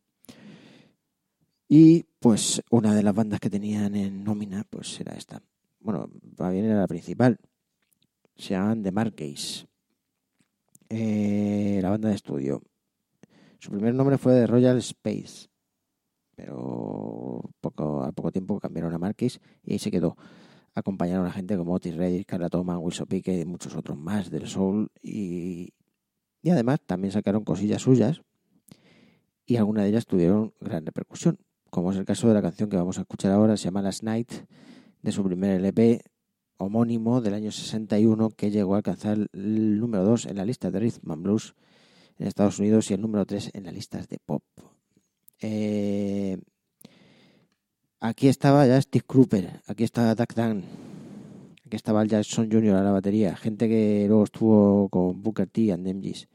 Y pues una de las bandas que tenían en nómina pues era esta. Bueno, más bien era la principal. Se llaman The Marquis. Eh, la banda de estudio. Su primer nombre fue The Royal Space, pero poco, a poco tiempo cambiaron a Marquis y ahí se quedó. Acompañaron a gente como Otis Redding, Carla Thomas, Wilson Pickett y muchos otros más del soul. Y, y además también sacaron cosillas suyas y algunas de ellas tuvieron gran repercusión, como es el caso de la canción que vamos a escuchar ahora. Se llama Last Night, de su primer L P homónimo del año sesenta y uno, que llegó a alcanzar el número dos en la lista de Rhythm and Blues en Estados Unidos y el número tres en las listas de pop. Eh, aquí estaba ya Steve Cropper, aquí estaba Doug Dunn, aquí estaba el Jackson junior a la batería, gente que luego estuvo con Booker T and M Gs.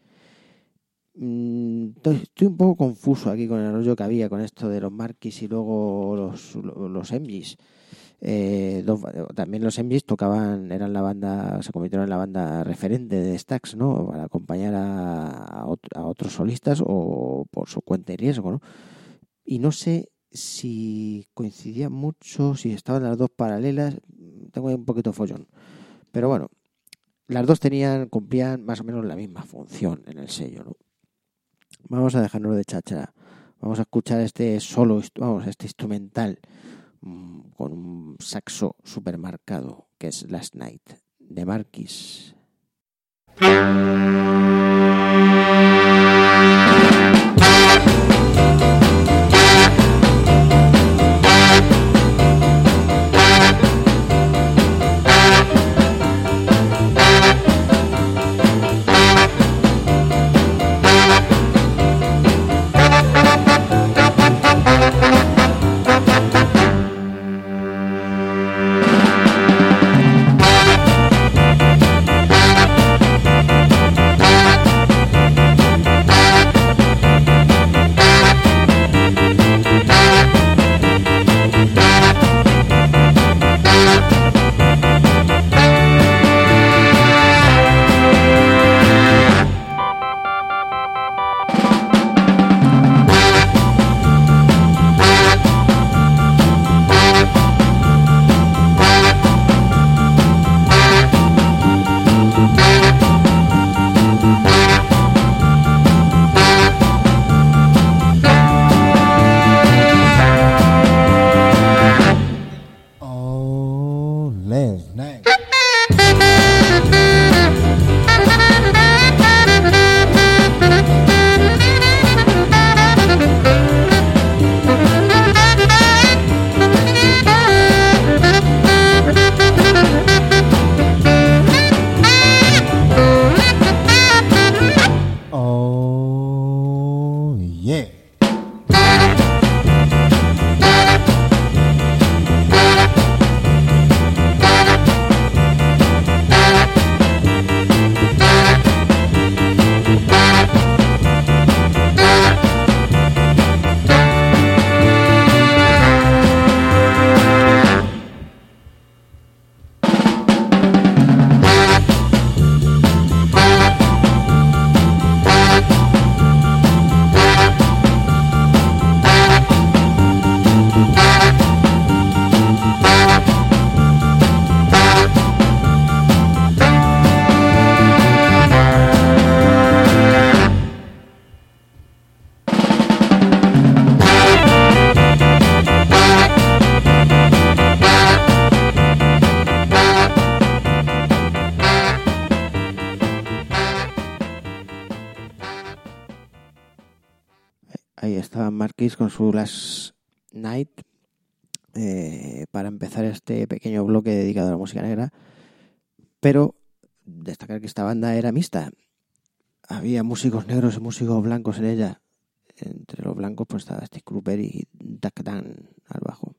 Mm, estoy un poco confuso aquí con el rollo que había con esto de los Marquis y luego los, los M Gs. Eh, los, también los M Gs tocaban, eran la banda, se convirtieron en la banda referente de Stax, ¿no? Para acompañar a, a, otro, a otros solistas o por su cuenta y riesgo, ¿no? Y no sé si coincidían mucho, si estaban las dos paralelas, tengo ahí un poquito de follón. Pero bueno, las dos tenían, cumplían más o menos la misma función en el sello, ¿no? Vamos a dejarnos de cháchara. Vamos a escuchar este solo, vamos, este instrumental con un saxo supermarcado que es Last Night de Marquis. Thank Evan Marquis con su Last Night eh, para empezar este pequeño bloque dedicado a la música negra. Pero destacar que esta banda era mixta. Había músicos negros y músicos blancos en ella. Entre los blancos pues estaba Steve Cropper y Duck Dunn al bajo.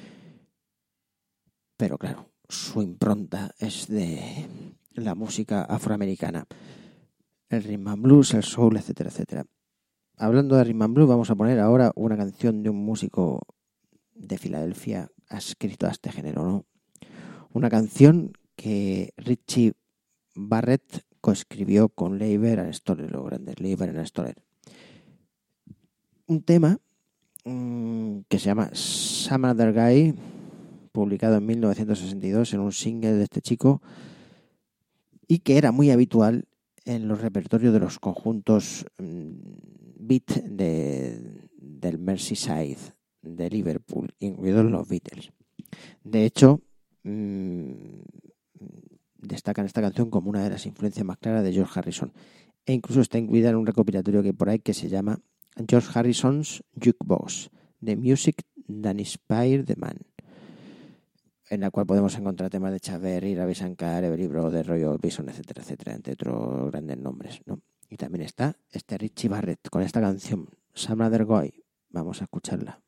Pero claro, su impronta es de la música afroamericana. El rhythm and blues, el soul, etcétera, etcétera. Hablando de rhythm and blues, vamos a poner ahora una canción de un músico de Filadelfia adscrito a este género, ¿no? Una canción que Richie Barrett coescribió con Leiber and Stoller, los grandes Leiber and Stoller. Un tema mmm, que se llama Some Other Guy, publicado en mil novecientos sesenta y dos en un single de este chico y que era muy habitual en los repertorios de los conjuntos mmm, beat de, del Merseyside de Liverpool, incluidos los Beatles. De hecho, mmm, destacan esta canción como una de las influencias más claras de George Harrison e incluso está incluida en un recopilatorio que hay por ahí que se llama George Harrison's Jukebox, The Music That Inspired the Man, en la cual podemos encontrar temas de Chuck Berry, Ravi Shankar, Everly Brothers, Roy Orbison, etcétera, etcétera, entre otros grandes nombres, ¿no? Y también está este Richie Barrett con esta canción, Some Other Guy. Vamos a escucharla.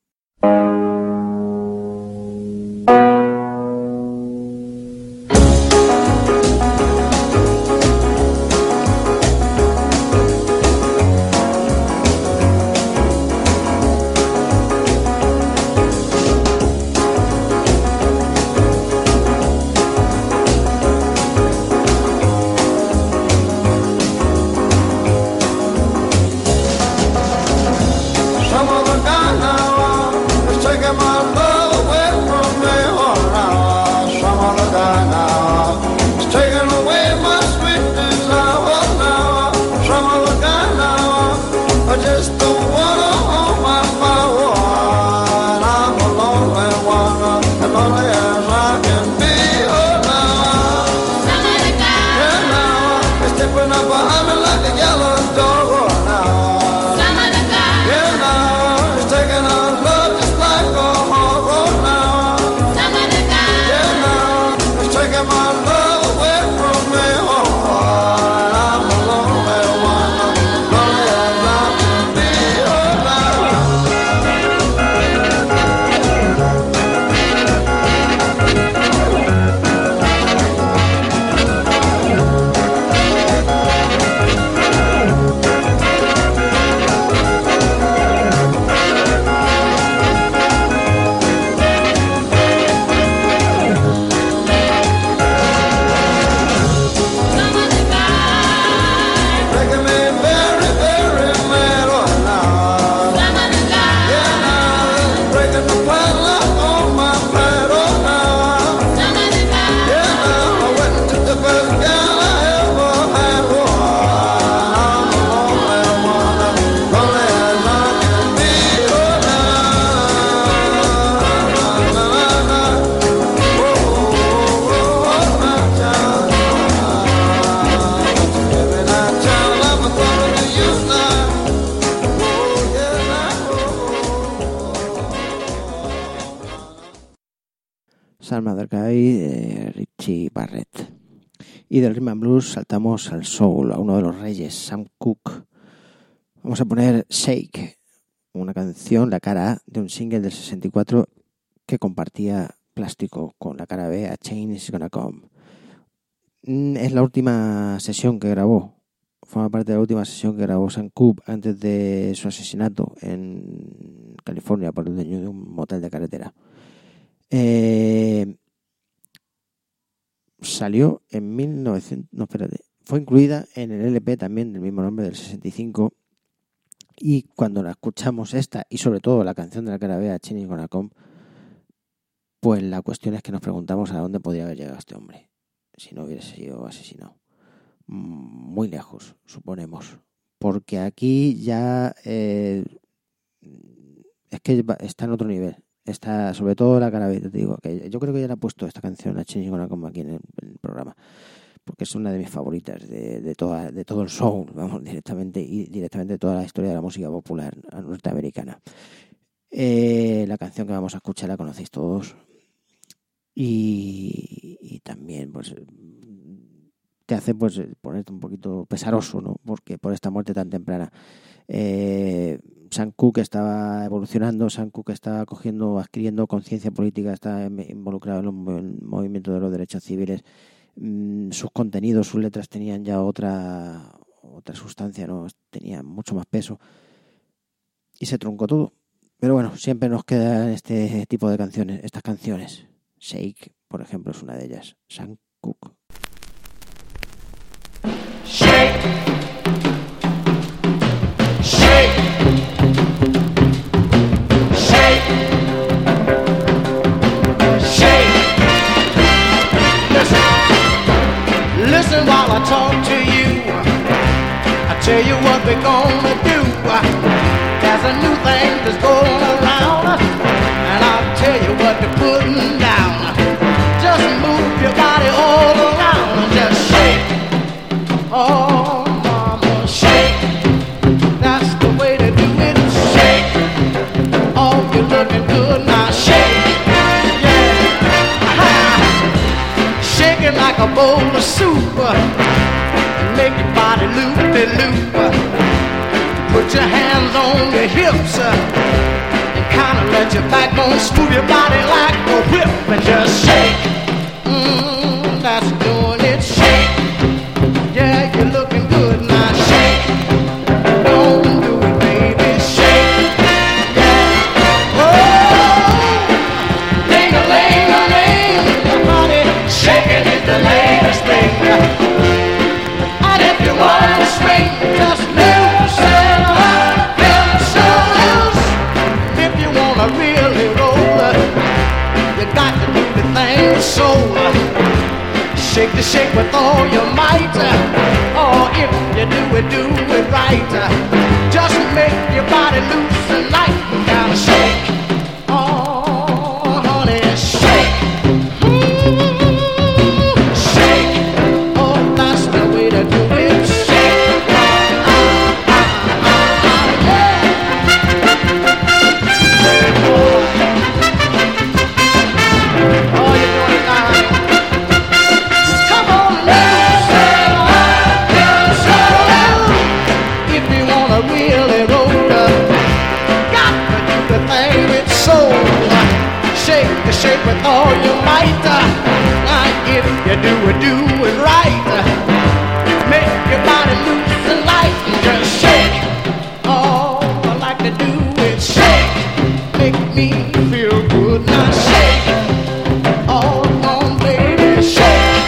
Some Other Guy de Richie Barrett. Y del rhythm and blues saltamos al soul, a uno de los reyes, Sam Cooke. Vamos a poner Shake, una canción, la cara A de un single del sesenta y cuatro que compartía plástico con la cara B, A Change Is Gonna Come. Es la última sesión que grabó, forma parte de la última sesión que grabó Sam Cooke antes de su asesinato en California por el dueño de un motel de carretera. Eh, salió en mil novecientos... No, espérate. Fue incluida en el L P también del mismo nombre del sesenta y cinco. Y cuando la escuchamos esta, y sobre todo la canción de la cara B, A Change Is Gonna Come, pues la cuestión es que nos preguntamos a dónde podía haber llegado este hombre si no hubiese sido asesinado. Muy lejos, suponemos. Porque aquí ya eh, es que está en otro nivel. Está, sobre todo la cara B, te digo, que yo creo que ya le he puesto esta canción, A Change Is Gonna Come, aquí en el, en el programa. porque es una de mis favoritas de, de, toda, de todo el soul, vamos, directamente y directamente de toda la historia de la música popular norteamericana. Eh, la canción que vamos a escuchar la conocéis todos y, y también pues te hace pues ponerte un poquito pesaroso, ¿no? Porque por esta muerte tan temprana. Eh, Sam Cooke estaba evolucionando, Sam Cooke estaba cogiendo, adquiriendo conciencia política, está involucrado en el movimiento de los derechos civiles. Mm, sus contenidos, sus letras tenían ya otra otra sustancia, ¿no? Tenían mucho más peso y se truncó todo. Pero bueno, siempre nos quedan este tipo de canciones, estas canciones. Shake, por ejemplo, es una de ellas. Sam Cooke. Shake, shake, shake, shake. Listen, listen while I talk to you. I tell you what we're gonna do. There's a new thing that's going around, and I'll tell you what they're putting down. Just move your body all around and just shake. Oh, mama, shake. That's the way to do it. Shake. Oh, you're looking good now. Shake. Yeah. Aha. Shake it like a bowl of soup. Make your body loop-de-loop. Put your hands on your hips and kind of let your backbone move your body like a whip and just shake. Mmm, that's doing it. Shake. Yeah, you're looking good now. Shake. Don't do it, baby. Shake. Yeah. Oh, ding-a-ling-a-ling, honey. Shaking is the latest thing. And if you want to swing, just loosen up them shoulders. If you want to really roll, you got to do the thing with soul. Shake the shake with all your might. Oh, if you do it, do it right. Just make your body loose and light. You gotta shake. Oh, honey, shake. Mm, shake. Oh, that's the way to do it. Shake. Ah, ah, ah, ah, yeah. Oh, you're doing it now, honey. Really roll up, got to do the thing with soul. Shake the shake with all your might. Uh, if you do it, do it right. Make your body loose and light and just shake. Oh, I like to do it. Shake, make me feel good. Now shake. Oh, come on, baby, shake.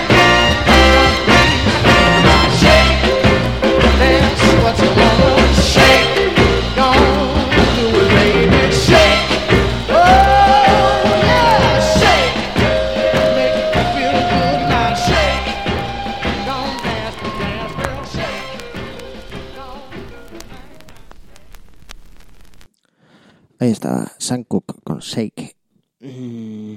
Now shake. That's what you want. Ahí está Sam Cooke con Shake. Mm.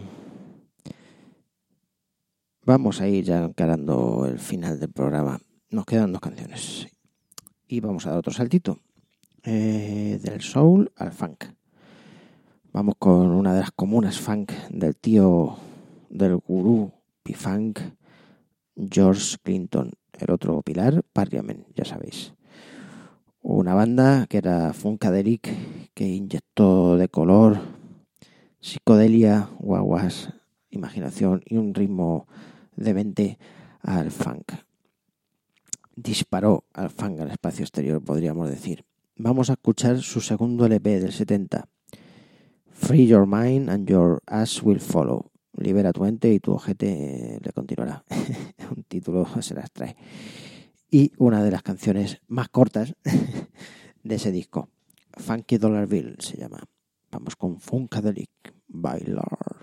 Vamos a ir ya encarando el final del programa. Nos quedan dos canciones y vamos a dar otro saltito eh, del soul al funk. Vamos con una de las comunas funk del tío del gurú P-Funk, George Clinton. El otro pilar, Parliament, ya sabéis. Una banda que era funkadelic, que inyectó de color, psicodelia, guaguas, imaginación y un ritmo demente al funk. Disparó al funk al espacio exterior, podríamos decir. Vamos a escuchar su segundo L P del setenta. Free your mind and your ass will follow. Libera tu mente y tu ojete le continuará. Un título se las trae. Y una de las canciones más cortas de ese disco. Funky Dollar Bill se llama. Vamos con Funkadelic, Bailar.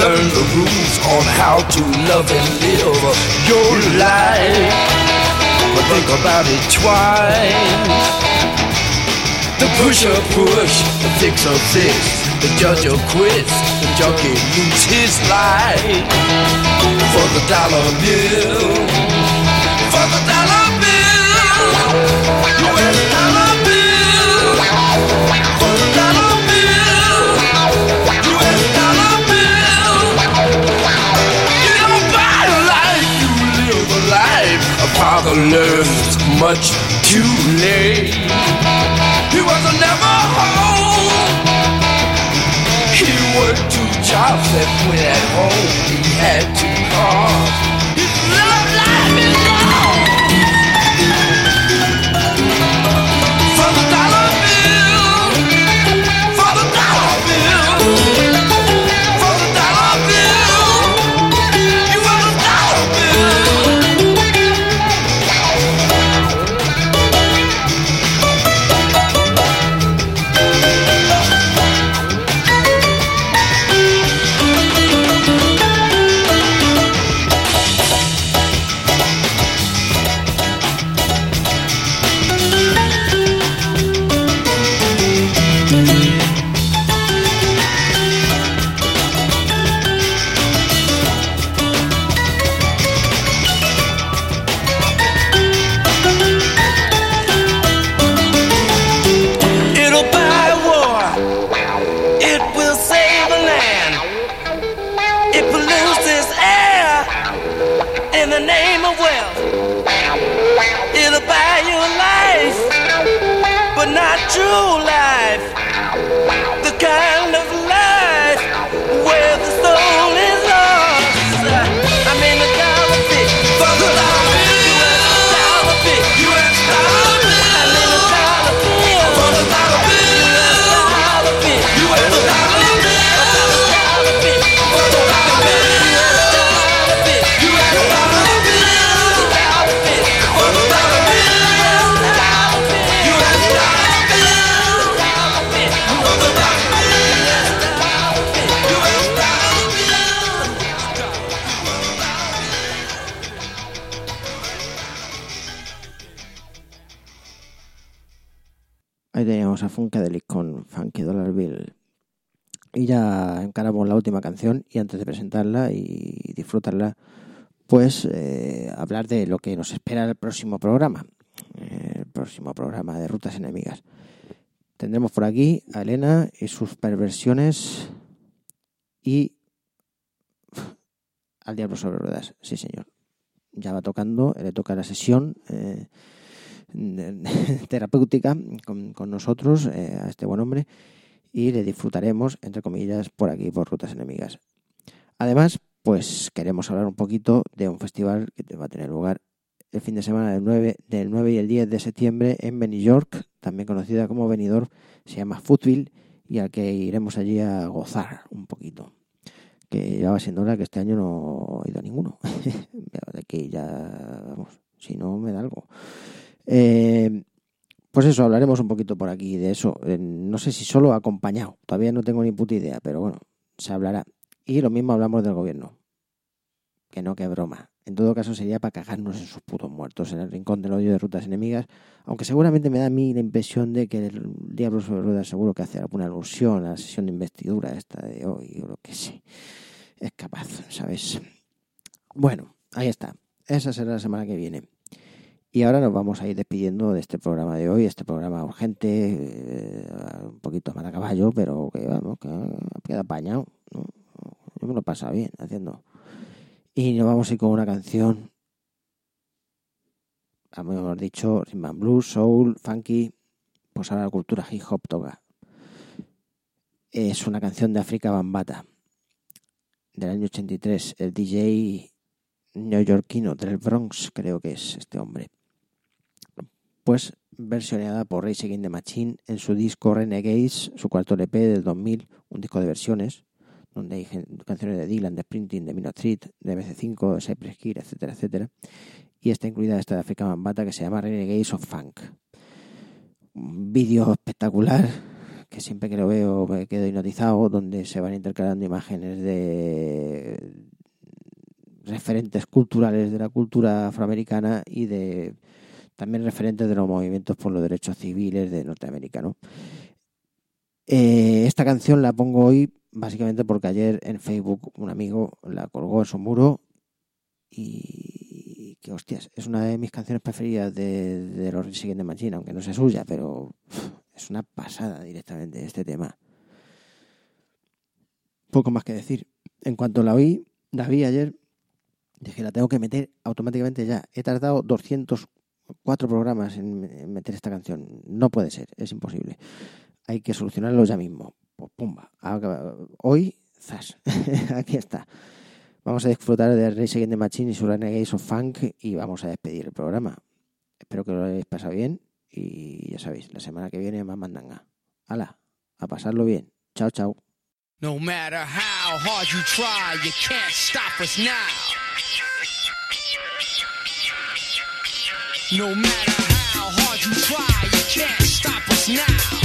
learn the rules on how to love and live your life. But think about it twice. The pusher push, the fixer fix, the judge quits, the junkie lose his life. For the dollar bill, for the dollar bill, U S dollar bill, for the dollar bill, U S dollar bill. You don't buy a life, you live a life. A father learns much too late. He was never home. He worked two jobs and when at home he had two cars. His love life is gone. For the dollar bill, for the dollar bill, for the dollar bill, you want a dollar bill. True life, the kind of life where the soul is lost. I mean the dollar bit, for the dollar bill, U S dollar bill, I mean the dollar bill, for the dollar bill, U S dollar bill, dollar bit, for the dollar bill, U S dollar bill, dollar bit, for the dollar bill, U S dollar. Ahí teníamos a Funkadelic con Funky Dollar Bill. Y ya encaramos la última canción y antes de presentarla y disfrutarla, pues eh, hablar de lo que nos espera el próximo programa. Eh, el próximo programa de Rutas Enemigas. Tendremos por aquí a Elena y sus perversiones y al diablo sobre ruedas. Sí, señor. Ya va tocando, le toca la sesión eh, terapéutica con, con nosotros, eh, a este buen hombre, y le disfrutaremos, entre comillas, por aquí, por Rutas Enemigas. Además, pues queremos hablar un poquito de un festival que va a tener lugar el fin de semana del nueve, del nueve y el diez de septiembre en Benidorm, también conocida como Benidorm, se llama Footville, y al que iremos allí a gozar un poquito. Que ya va siendo hora que este año no he ido a ninguno. De que ya, vamos, si no me da algo. Eh, pues eso, hablaremos un poquito por aquí de eso. Eh, no sé si solo acompañado, todavía no tengo ni puta idea, pero bueno, se hablará. Y lo mismo hablamos del gobierno. Que no, que broma. En todo caso sería para cagarnos en sus putos muertos en el rincón del odio de Rutas Enemigas, aunque seguramente me da a mí la impresión de que el diablo sobre ruedas seguro que hace alguna alusión a la sesión de investidura esta de hoy o lo que sé. Es capaz, ¿sabes? Bueno, ahí está. Esa será la semana que viene. Y ahora nos vamos a ir despidiendo de este programa de hoy, este programa urgente, eh, un poquito mal a caballo, pero que vamos, que queda apañado, ¿no? Yo me lo he pasado bien haciendo. Y nos vamos a ir con una canción, como hemos dicho, rhythm and blues, soul, funky, pues ahora la cultura hip hop toca. Es una canción de Afrika Bambaataa, del año ochenta y tres, el D J neoyorquino del Bronx, creo que es este hombre. Pues versioneada por Rage Against the Machine en su disco Renegades, su cuarto L P del dos mil, un disco de versiones, donde hay canciones de Dylan, de Springsteen, de Minor Threat, de M C cinco, de Cypress Hill, etcétera, etcétera. Y está incluida esta de Afrika Bambaataa que se llama Renegades of Funk. Un vídeo espectacular que siempre que lo veo me quedo hipnotizado, donde se van intercalando imágenes de referentes culturales de la cultura afroamericana y de también referentes de los movimientos por los derechos civiles de Norteamérica, ¿no? Eh, esta canción la pongo hoy básicamente porque ayer en Facebook un amigo la colgó en su muro y que hostias, es una de mis canciones preferidas de, de los Rage Against the Machine, aunque no sea suya, pero uf, es una pasada directamente este tema. Poco más que decir. En cuanto la oí, la vi ayer, dije, la tengo que meter automáticamente ya. He tardado doscientos cuatro programas en meter esta canción. No puede ser, es imposible. Hay que solucionarlo ya mismo. Pues pumba. Hoy, zas. Aquí está. Vamos a disfrutar de Rage Against the Machine y su Renegades of Funk y vamos a despedir el programa. Espero que lo hayáis pasado bien y ya sabéis, la semana que viene más mandanga. ¡Hala! A pasarlo bien. Chao, chao. No matter how hard you try, you can't stop us now. No matter how hard you try, you can't stop us now.